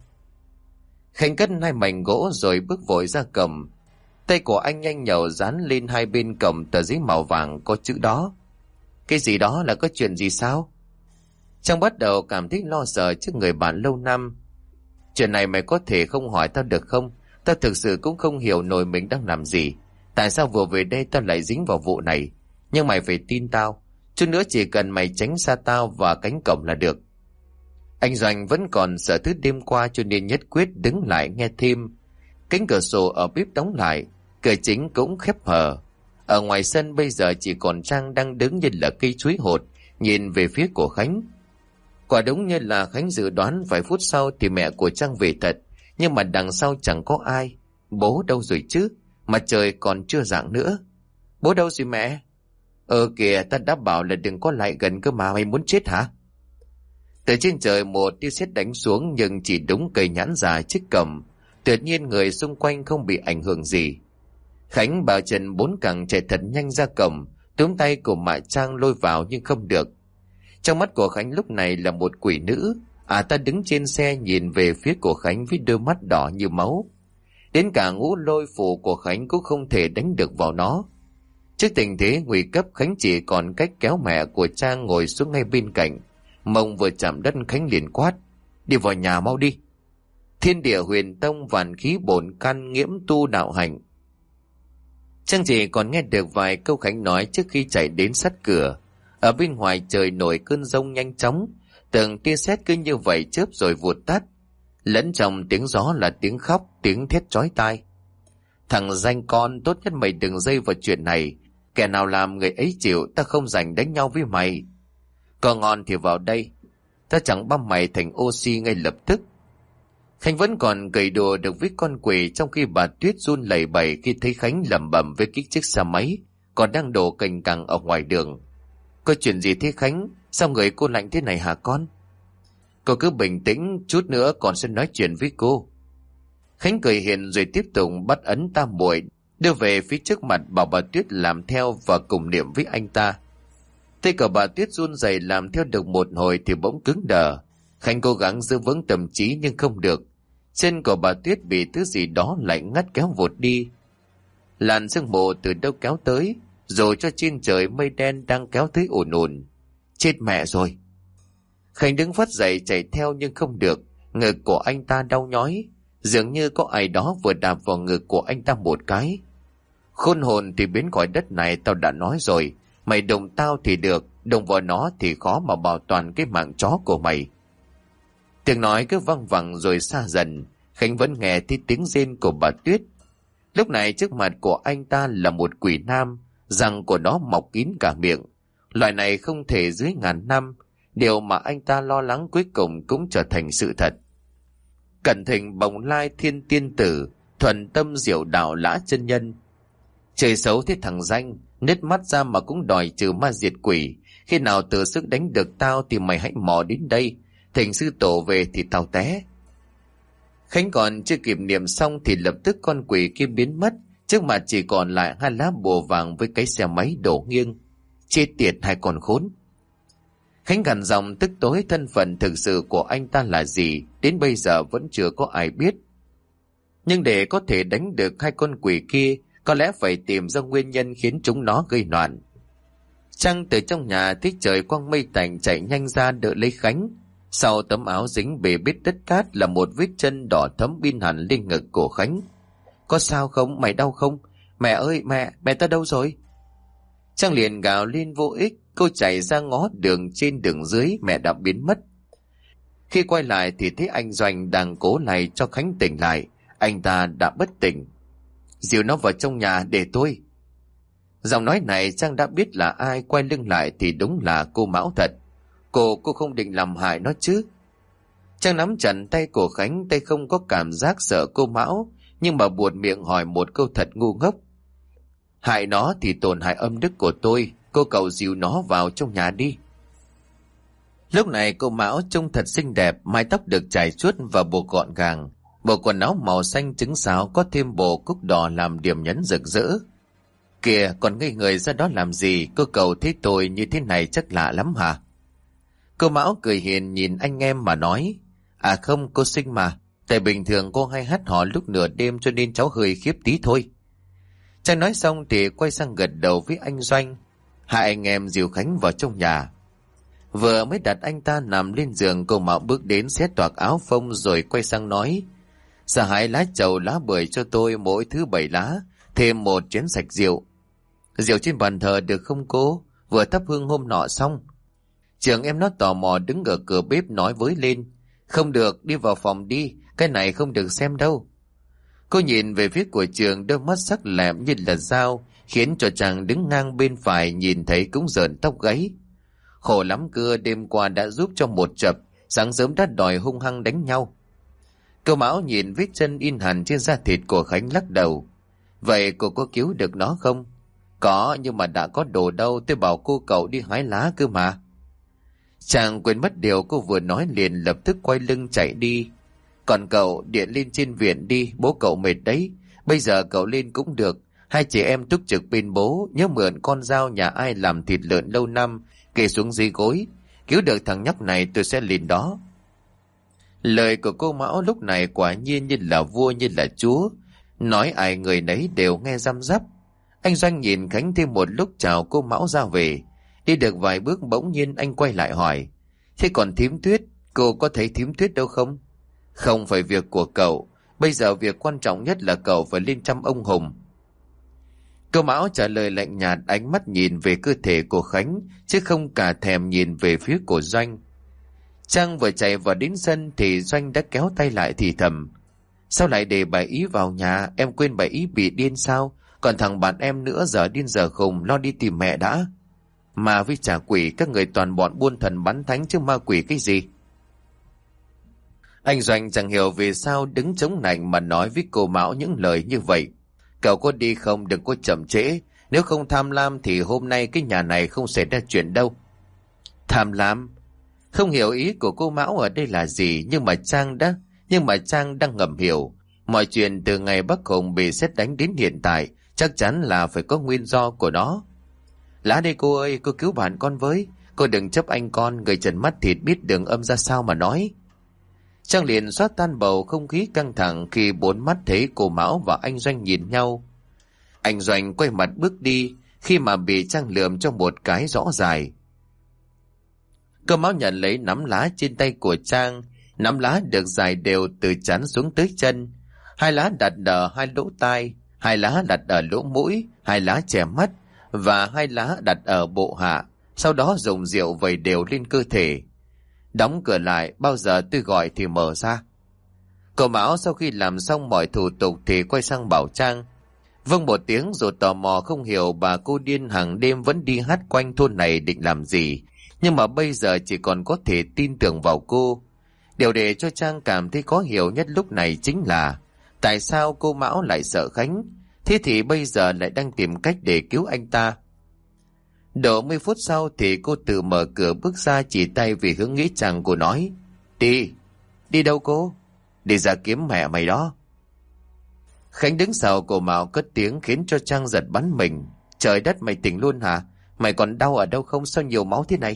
Khánh cất hai mảnh gỗ rồi bước vội ra cổng. Tay của anh nhanh nhẩu dán lên hai bên cổng tờ giấy màu vàng có chữ đó. Cái gì đó, là có chuyện gì sao? Trang bắt đầu cảm thấy lo sợ trước người bạn lâu năm. Chuyện này mày có thể không hỏi tao được không? Tao thực sự cũng không hiểu nổi mình đang làm gì. Tại sao vừa về đây tao lại dính vào vụ này? Nhưng mày phải tin tao. Chút nữa chỉ cần mày tránh xa tao và cánh cổng là được. Anh Doanh vẫn còn sợ thứ đêm qua cho nên nhất quyết đứng lại nghe thêm. Cánh cửa sổ ở bếp đóng lại, cửa chính cũng khép hờ. Ở ngoài sân bây giờ chỉ còn Trang đang đứng như là cây chuối hột, nhìn về phía của Khánh. Quả đúng như là Khánh dự đoán, vài phút sau thì mẹ của Trang về thật, nhưng mà đằng sau chẳng có ai. Bố đâu rồi chứ? Mặt trời còn chưa rạng nữa. Bố đâu rồi mẹ? Ờ kìa, ta đã bảo là đừng có lại gần cơ mà, mày muốn chết hả? Từ trên trời một tia sét đánh xuống nhưng chỉ đúng cây nhãn dài chiếc cổng. Tuyệt nhiên người xung quanh không bị ảnh hưởng gì. Khánh bảo chân bốn cẳng chạy thật nhanh ra cổng, túm tay của mẹ Trang lôi vào nhưng không được. Trong mắt của Khánh lúc này là một quỷ nữ. À ta đứng trên xe nhìn về phía của Khánh với đôi mắt đỏ như máu. Đến cả ngũ lôi phù của Khánh cũng không thể đánh được vào nó. Trước tình thế nguy cấp, Khánh chỉ còn cách kéo mẹ của Trang ngồi xuống ngay bên cạnh. Mông vừa chạm đất Khánh liền quát: đi vào nhà mau đi. Thiên địa huyền tông vạn khí bổn căn nghiễm tu đạo hạnh. Trang chỉ còn nghe được vài câu Khánh nói trước khi chạy đến sát cửa. Ở bên ngoài trời nổi cơn giông nhanh chóng, từng tia sét cứ như vậy chớp rồi vụt tắt. Lẫn trong tiếng gió là tiếng khóc, tiếng thét chói tai. Thằng danh con, tốt nhất mày đừng dây vào chuyện này. Kẻ nào làm người ấy chịu, ta không rảnh đánh nhau với mày. Có ngon thì vào đây, ta chẳng băm mày thành oxy ngay lập tức. Khánh vẫn còn cười đùa được với con quỷ, trong khi bà Tuyết run lẩy bẩy khi thấy Khánh lẩm bẩm với cái chiếc xe máy còn đang đổ cành cằng ở ngoài đường. Có chuyện gì thế Khánh? Sao người cô lạnh thế này hả con? Cô cứ bình tĩnh, chút nữa con sẽ nói chuyện với cô. Khánh cười hiền rồi tiếp tục bắt ấn tam muội đưa về phía trước mặt, bảo bà Tuyết làm theo và cùng niệm với anh ta. Tay của bà Tuyết run rẩy làm theo được một hồi thì bỗng cứng đờ. Khánh cố gắng giữ vững tâm trí nhưng không được. Chân của bà Tuyết bị thứ gì đó lạnh ngắt kéo vụt đi. Làn sương mù từ đâu kéo tới, dù cho trên trời mây đen đang kéo tới ồn ồn. Chết mẹ rồi! Khánh đứng phắt dậy chạy theo nhưng không được, ngực của anh ta đau nhói, dường như có ai đó vừa đạp vào ngực của anh ta một cái. Khôn hồn thì biến khỏi đất này, tao đã nói rồi, mày đụng tao thì được, đụng vào nó thì khó mà bảo toàn cái mạng chó của mày. Tiếng nói cứ văng vẳng rồi xa dần, Khánh vẫn nghe thấy tiếng rên của bà Tuyết. Lúc này trước mặt của anh ta là một quỷ nam, răng của nó mọc kín cả miệng. Loại này không thể dưới ngàn năm, điều mà anh ta lo lắng cuối cùng cũng trở thành sự thật. Cẩn thịnh bồng lai thiên tiên tử, thuần tâm diệu đạo lã chân nhân. Trời xấu thế thằng danh, nứt mắt ra mà cũng đòi trừ ma diệt quỷ. Khi nào tự sức đánh được tao thì mày hãy mò đến đây, thỉnh sư tổ về thì tao té. Khánh còn chưa kịp niệm xong thì lập tức con quỷ kia biến mất, trước mặt chỉ còn lại hai lá bùa vàng với cái xe máy đổ nghiêng. Chết tiệt hai con khốn! Khánh gằn giọng tức tối, thân phận thực sự của anh ta là gì đến bây giờ vẫn chưa có ai biết. Nhưng để có thể đánh được hai con quỷ kia, có lẽ phải tìm ra nguyên nhân khiến chúng nó gây loạn. Trăng từ trong nhà thấy trời quang mây tạnh chạy nhanh ra đỡ lấy Khánh. Sau tấm áo dính bề bết đất cát là một vết chân đỏ thấm bin hẳn lên ngực của Khánh. Có sao không? Mày đau không? Mẹ ơi mẹ, mẹ ta đâu rồi? Trăng liền gào lên vô ích, cô chạy ra ngó đường trên đường dưới, mẹ đã biến mất. Khi quay lại thì thấy anh Doanh đang cố này cho Khánh tỉnh lại, anh ta đã bất tỉnh. Dìu nó vào trong nhà để tôi. Giọng nói này Trang đã biết là ai, quay lưng lại thì đúng là cô Mão thật. Cô, cô không định làm hại nó chứ? Trang nắm chặt tay của Khánh, tay không có cảm giác sợ cô Mão, nhưng mà buột miệng hỏi một câu thật ngu ngốc. Hại nó thì tổn hại âm đức của tôi, cô cậu dìu nó vào trong nhà đi. Lúc này cô Mão trông thật xinh đẹp, mái tóc được chải chuốt và buộc gọn gàng. Bộ quần áo màu xanh trứng sáo có thêm bộ cúc đỏ làm điểm nhấn rực rỡ. Kìa, còn ngây người ra đó làm gì? Cô cậu thấy tôi như thế này chắc lạ lắm hả? Cô Mão cười hiền nhìn anh em mà nói. À không, cô xinh mà. Tại bình thường cô hay hát hò lúc nửa đêm cho nên cháu hơi khiếp tí thôi. Trang nói xong thì quay sang gật đầu với anh Doanh. Hai anh em dìu Khánh vào trong nhà. Vừa mới đặt anh ta nằm lên giường, cô Mão bước đến xé toạc áo phông rồi quay sang nói. Dạ hãy lá trầu lá bưởi cho tôi mỗi thứ bảy lá, thêm một chén sạch rượu. Rượu trên bàn thờ được không cô? Vừa thắp hương hôm nọ xong. Trường em nó tò mò đứng ở cửa bếp nói với lên. Không được, đi vào phòng đi, cái này không được xem đâu. Cô nhìn về phía của Trường, đôi mắt sắc lẹm như là dao, khiến cho chàng đứng ngang bên phải nhìn thấy cũng rợn tóc gáy. Khổ lắm cưa, đêm qua đã giúp cho một chập, sáng sớm đã đòi hung hăng đánh nhau. Cô Mão nhìn vết chân in hẳn trên da thịt của Khánh lắc đầu. Vậy cô có cứu được nó không? Có, nhưng mà đã có đồ đâu, tôi bảo cô cậu đi hái lá cơ mà. Chàng quên mất điều cô vừa nói liền lập tức quay lưng chạy đi. Còn cậu điện lên trên viện đi, bố cậu mệt đấy. Bây giờ cậu lên cũng được. Hai chị em túc trực bên bố, nhớ mượn con dao nhà ai làm thịt lợn lâu năm, kê xuống dưới gối. Cứu được thằng nhóc này tôi sẽ lên đó. Lời của cô Mão lúc này quả nhiên như là vua như là chúa. Nói ai người nấy đều nghe răm rắp. Anh Doanh nhìn Khánh thêm một lúc chào cô Mão ra về. Đi được vài bước bỗng nhiên anh quay lại hỏi. Thế còn thím Tuyết, cô có thấy thím Tuyết đâu không? Không phải việc của cậu. Bây giờ việc quan trọng nhất là cậu phải lên chăm ông Hùng. Cô Mão trả lời lạnh nhạt, ánh mắt nhìn về cơ thể của Khánh, chứ không cả thèm nhìn về phía của Doanh. Trang vừa chạy vào đến sân thì Doanh đã kéo tay lại thì thầm. Sao lại để bà ý vào nhà? Em quên bà ý bị điên sao? Còn thằng bạn em nữa giờ điên giờ khùng, lo đi tìm mẹ đã. Mà với trả quỷ, các người toàn bọn buôn thần bắn thánh chứ ma quỷ cái gì? Anh Doanh chẳng hiểu vì sao đứng chống nạnh mà nói với cô Mão những lời như vậy. Cậu có đi không, đừng có chậm trễ. Nếu không tham lam thì hôm nay cái nhà này không xảy ra chuyện đâu. Tham lam? Không hiểu ý của cô Mão ở đây là gì, nhưng mà Trang đã, nhưng mà Trang đang ngầm hiểu. Mọi chuyện từ ngày Bắc Hùng bị sét đánh đến hiện tại, chắc chắn là phải có nguyên do của nó. Lá đây cô ơi, cô cứu bạn con với. Cô đừng chấp anh con, người trần mắt thịt biết đường âm ra sao mà nói. Trang liền xóa tan bầu không khí căng thẳng khi bốn mắt thấy cô Mão và anh Doanh nhìn nhau. Anh Doanh quay mặt bước đi, khi mà bị Trang lườm cho một cái rõ dài. Cô Mão nhận lấy nắm lá trên tay của Trang. Nắm lá được dài đều từ trán xuống tới chân. Hai lá đặt ở hai lỗ tai, hai lá đặt ở lỗ mũi, hai lá che mắt và hai lá đặt ở bộ hạ. Sau đó dùng rượu vẩy đều lên cơ thể. Đóng cửa lại, bao giờ tôi gọi thì mở ra. Cô Mão sau khi làm xong mọi thủ tục thì quay sang bảo Trang. Vâng một tiếng rồi tò mò không hiểu bà cô điên hàng đêm vẫn đi hát quanh thôn này định làm gì. Nhưng mà bây giờ chỉ còn có thể tin tưởng vào cô. Điều để cho Trang cảm thấy khó hiểu nhất lúc này chính là tại sao cô Mão lại sợ Khánh. Thế thì bây giờ lại đang tìm cách để cứu anh ta. Độ mười phút sau thì cô tự mở cửa bước ra, chỉ tay về hướng nghĩa Trang. Cô nói: Đi. Đi đâu cô? Đi ra kiếm mẹ mày đó. Khánh đứng sau cô Mão cất tiếng khiến cho Trang giật bắn mình. Trời đất, mày tỉnh luôn hả? Mày còn đau ở đâu không? Sao nhiều máu thế này?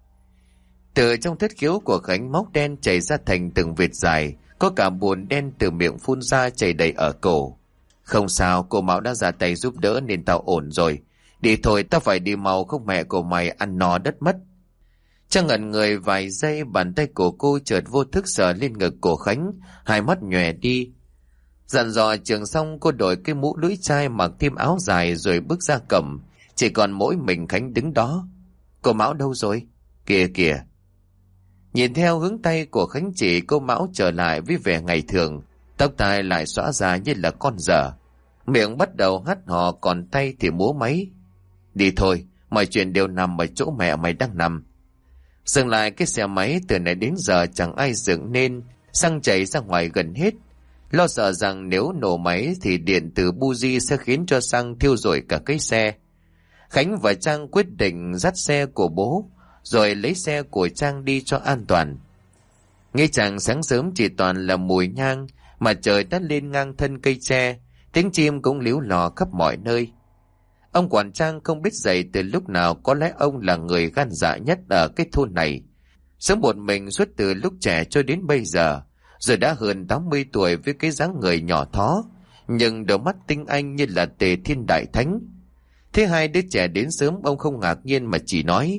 Từ trong thất khiếu của Khánh, máu đen chảy ra thành từng vệt dài, có cả bùn đen từ miệng phun ra chảy đầy ở cổ. Không sao, cô Mão đã ra tay giúp đỡ nên tao ổn rồi. Đi thôi, tao phải đi mau, không mẹ của mày ăn no đất mất. Trang ngẩn người vài giây, bàn tay của cô chợt vô thức sờ lên ngực của Khánh, hai mắt nhòe đi. Dặn dò trường xong, cô đổi cái mũ lưỡi chai, mặc thêm áo dài rồi bước ra cổng. Chỉ còn mỗi mình Khánh đứng đó. Cô Mão đâu rồi? Kìa kìa. Nhìn theo hướng tay của Khánh chỉ, cô Mão trở lại với vẻ ngày thường. Tóc tai lại xõa ra như là con dở. Miệng bắt đầu hắt hò, còn tay thì múa máy. Đi thôi, mọi chuyện đều nằm ở chỗ mẹ mày đang nằm. Dừng lại cái xe máy, từ nãy đến giờ chẳng ai dựng nên. Xăng chảy ra ngoài gần hết. Lo sợ rằng nếu nổ máy thì điện từ buji sẽ khiến cho xăng thiêu rụi cả cái xe. Khánh và Trang quyết định dắt xe của bố, rồi lấy xe của Trang đi cho an toàn. Nghe chàng sáng sớm chỉ toàn là mùi nhang, mà trời đã lên ngang thân cây tre, tiếng chim cũng líu lò khắp mọi nơi. Ông quản Trang không biết dậy từ lúc nào, có lẽ ông là người gan dạ nhất ở cái thôn này. Sống một mình suốt từ lúc trẻ cho đến bây giờ, rồi đã hơn tám mươi tuổi với cái dáng người nhỏ thó, nhưng đôi mắt tinh anh như là Tề Thiên Đại Thánh. Thế hai đứa trẻ đến sớm, ông không ngạc nhiên mà chỉ nói: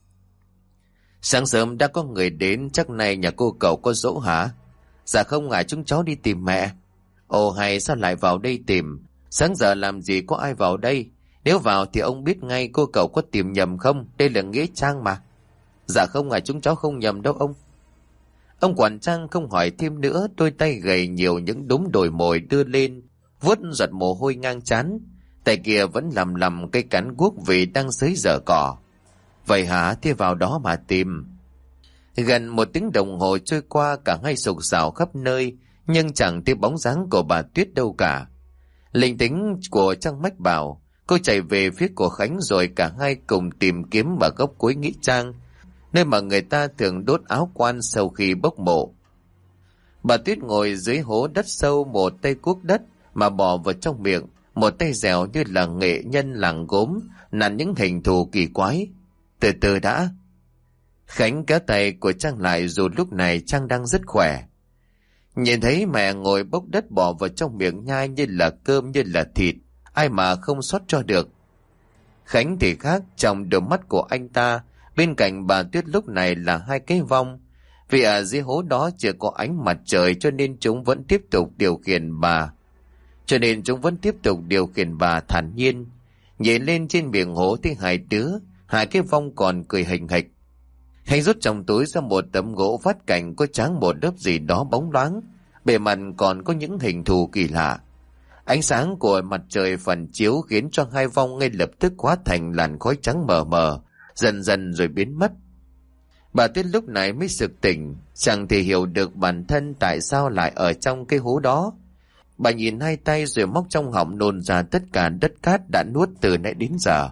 Sáng sớm đã có người đến, chắc nay nhà cô cậu có giỗ hả? Dạ không ạ, chúng cháu đi tìm mẹ. Ồ hay, sao lại vào đây tìm? Sáng giờ làm gì có ai vào đây? Nếu vào thì ông biết ngay, cô cậu có tìm nhầm không? Đây là nghĩa trang mà. Dạ không ạ, chúng cháu không nhầm đâu ông. Ông quản Trang không hỏi thêm nữa, đôi tay gầy nhiều những đốm đồi mồi đưa lên, vuốt giọt mồ hôi ngang trán. Tay kia vẫn lầm lầm cây cán guốc vì đang xới dở cỏ. Vậy hả? Thế vào đó mà tìm. Gần một tiếng đồng hồ trôi qua, cả hai sục sạo khắp nơi, nhưng chẳng thấy bóng dáng của bà Tuyết đâu cả. Linh tính của Trang mách bảo, cô chạy về phía của Khánh, rồi cả hai cùng tìm kiếm ở góc cuối nghĩa trang, nơi mà người ta thường đốt áo quan sau khi bốc mộ. Bà Tuyết ngồi dưới hố đất sâu, một tay cuốc đất mà bỏ vào trong miệng, một tay dẻo như là nghệ nhân làng gốm, nặn những hình thù kỳ quái. Từ từ đã. Khánh kéo tay của Trang lại, dù lúc này Trang đang rất khỏe. Nhìn thấy mẹ ngồi bốc đất bỏ vào trong miệng nhai như là cơm như là thịt, ai mà không sót cho được. Khánh thì khác, trong đôi mắt của anh ta, bên cạnh bà Tuyết lúc này là hai cái vong. Vì ở dưới hố đó chưa có ánh mặt trời, cho nên chúng vẫn tiếp tục điều khiển bà. Cho nên chúng vẫn tiếp tục điều khiển bà thản nhiên. Nhìn lên trên miệng hố thì hai đứa, hai cái vong còn cười hình hịch. Khánh rút trong túi ra một tấm gỗ vát cạnh, có tráng một lớp gì đó bóng loáng, bề mặt còn có những hình thù kỳ lạ. Ánh sáng của mặt trời phản chiếu khiến cho hai vong ngay lập tức hóa thành làn khói trắng mờ mờ, dần dần rồi biến mất. Bà Tuyết lúc này mới sực tỉnh, chẳng thể hiểu được bản thân tại sao lại ở trong cái hố đó. Bà nhìn hai tay rồi móc trong họng nôn ra tất cả đất cát đã nuốt từ nãy đến giờ.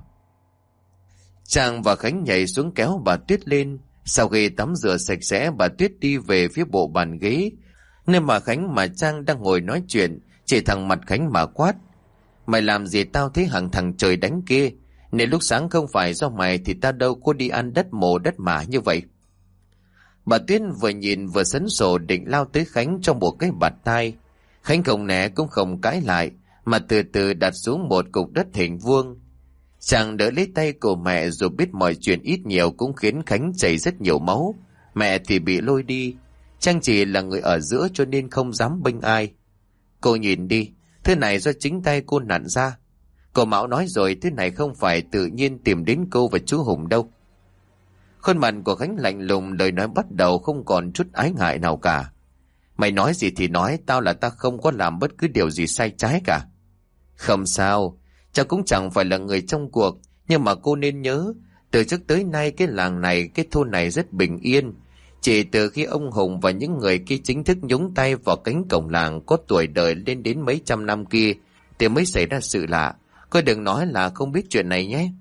Trang và Khánh nhảy xuống kéo bà Tuyết lên. Sau khi tắm rửa sạch sẽ, bà Tuyết đi về phía bộ bàn ghế, nơi mà Khánh mà Trang đang ngồi nói chuyện, chỉ thẳng mặt Khánh mà quát: Mày làm gì tao thấy hàng thằng trời đánh kia, nên lúc sáng không phải do mày thì tao đâu có đi ăn đất mồ đất mả như vậy. Bà Tuyết vừa nhìn vừa sấn sổ định lao tới Khánh trong một cái bạt tai. Khánh không né cũng không cãi lại, mà từ từ đặt xuống một cục đất hình vuông. Chàng đỡ lấy tay của mẹ, dù biết mọi chuyện ít nhiều cũng khiến Khánh chảy rất nhiều máu. Mẹ thì bị lôi đi. Trang chỉ là người ở giữa cho nên không dám bênh ai. Cô nhìn đi, thứ này do chính tay cô nặn ra. Cô Mão nói rồi, thứ này không phải tự nhiên tìm đến cô và chú Hùng đâu. Khuôn mặt của Khánh lạnh lùng, lời nói bắt đầu không còn chút ái ngại nào cả. Mày nói gì thì nói, tao là ta không có làm bất cứ điều gì sai trái cả. Không sao, cháu cũng chẳng phải là người trong cuộc, nhưng mà cô nên nhớ, từ trước tới nay cái làng này, cái thôn này rất bình yên. Chỉ từ khi ông Hùng và những người kia chính thức nhúng tay vào cánh cổng làng có tuổi đời lên đến mấy trăm năm kia thì mới xảy ra sự lạ. Cô đừng nói là không biết chuyện này nhé.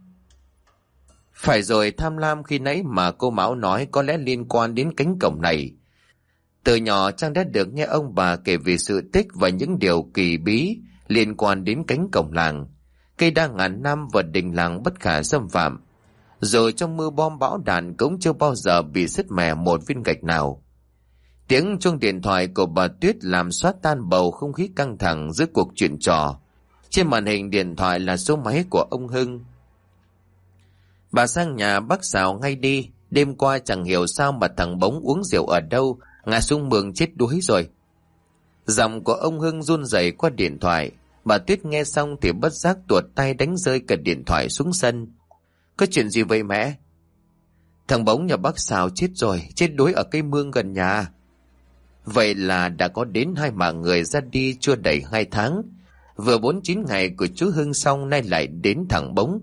Phải rồi, tham lam khi nãy mà cô Mão nói có lẽ liên quan đến cánh cổng này. Từ nhỏ Trang đã được nghe ông bà kể về sự tích và những điều kỳ bí liên quan đến cánh cổng làng. Cây đa ngàn năm và đình làng bất khả xâm phạm. Rồi trong mưa bom bão đạn cũng chưa bao giờ bị sứt mẻ một viên gạch nào. Tiếng chuông điện thoại của bà Tuyết làm xóa tan bầu không khí căng thẳng giữa cuộc chuyện trò. Trên màn hình điện thoại là số máy của ông Hưng. Bà sang nhà bác Sào ngay đi. Đêm qua chẳng hiểu sao mà thằng Bống uống rượu ở đâu, ngã xuống mương chết đuối rồi. Giọng của ông Hưng run rẩy qua điện thoại. Bà Tuyết nghe xong thì bất giác tuột tay đánh rơi cả điện thoại xuống sân. Có chuyện gì vậy mẹ? Thằng Bống nhà bác Sào chết rồi, chết đuối ở cây mương gần nhà. Vậy là đã có đến hai mạng người ra đi chưa đầy hai tháng. Vừa bốn chín ngày của chú Hưng xong nay lại đến thằng Bống.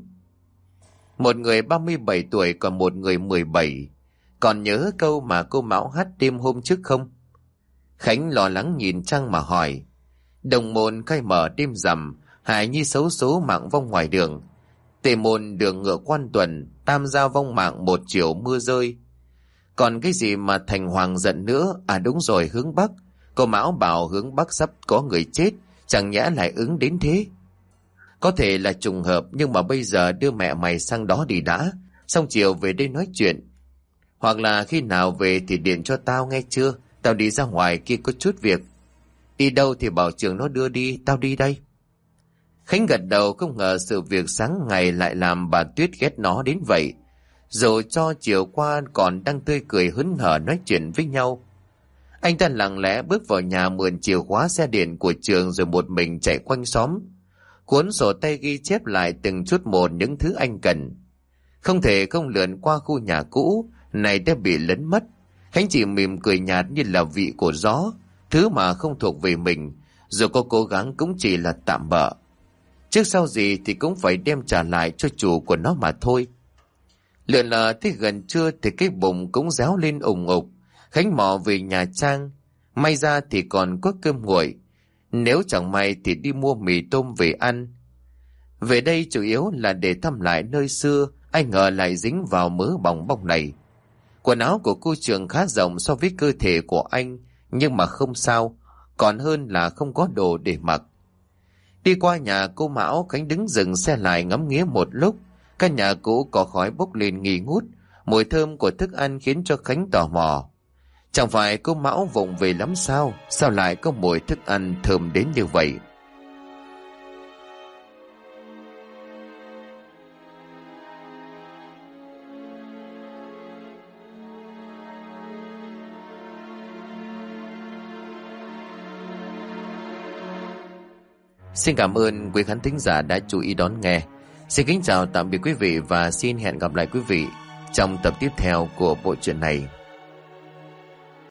Một người ba mươi bảy tuổi, còn một người mười bảy. Còn nhớ câu mà cô Mão hát đêm hôm trước không? Khánh lo lắng nhìn Trang mà hỏi. Đồng môn khai mở đêm rằm, hài nhi xấu số mạng vong ngoài đường. Tề môn đường ngựa quan tuần, tam gia vong mạng một chiều mưa rơi. Còn cái gì mà thành hoàng giận nữa? À đúng rồi, hướng Bắc. Cô Mão bảo hướng Bắc sắp có người chết, chẳng nhẽ lại ứng đến thế. Có thể là trùng hợp, nhưng mà bây giờ đưa mẹ mày sang đó đi đã, xong chiều về đây nói chuyện. Hoặc là khi nào về thì điện cho tao nghe chưa? Tao đi ra ngoài kia có chút việc. Đi đâu thì bảo Trường nó đưa đi, tao đi đây. Khánh gật đầu, không ngờ sự việc sáng ngày lại làm bà Tuyết ghét nó đến vậy. Dù cho chiều qua còn đang tươi cười hớn hở nói chuyện với nhau. Anh ta lặng lẽ bước vào nhà mượn chìa khóa xe điện của Trường rồi một mình chạy quanh xóm. Cuốn sổ tay ghi chép lại từng chút một những thứ anh cần. Không thể không lượn qua khu nhà cũ này đã bị lấn mất. Khánh chỉ mỉm cười nhạt như là vị của gió, thứ mà không thuộc về mình, dù có cố gắng cũng chỉ là tạm bợ. Trước sau gì thì cũng phải đem trả lại cho chủ của nó mà thôi. Lượn lờ tới gần trưa thì cái bụng cũng réo lên ủng ục. Khánh mò về nhà Trang. May ra thì còn có cơm nguội. Nếu chẳng may thì đi mua mì tôm về ăn. Về đây chủ yếu là để thăm lại nơi xưa, ai ngờ lại dính vào mớ bòng bong này. Quần áo của cô Trường khá rộng so với cơ thể của anh, nhưng mà không sao, còn hơn là không có đồ để mặc. Đi qua nhà cô Mão, Khánh đứng dừng xe lại ngắm nghía một lúc. Căn nhà cũ có khói bốc lên nghi ngút, mùi thơm của thức ăn khiến cho Khánh tò mò. Chẳng phải cô Mão vụng về lắm sao? Sao lại có mùi thức ăn thơm đến như vậy? Xin cảm ơn quý khán thính giả đã chú ý đón nghe. Xin kính chào tạm biệt quý vị và xin hẹn gặp lại quý vị trong tập tiếp theo của bộ truyện này.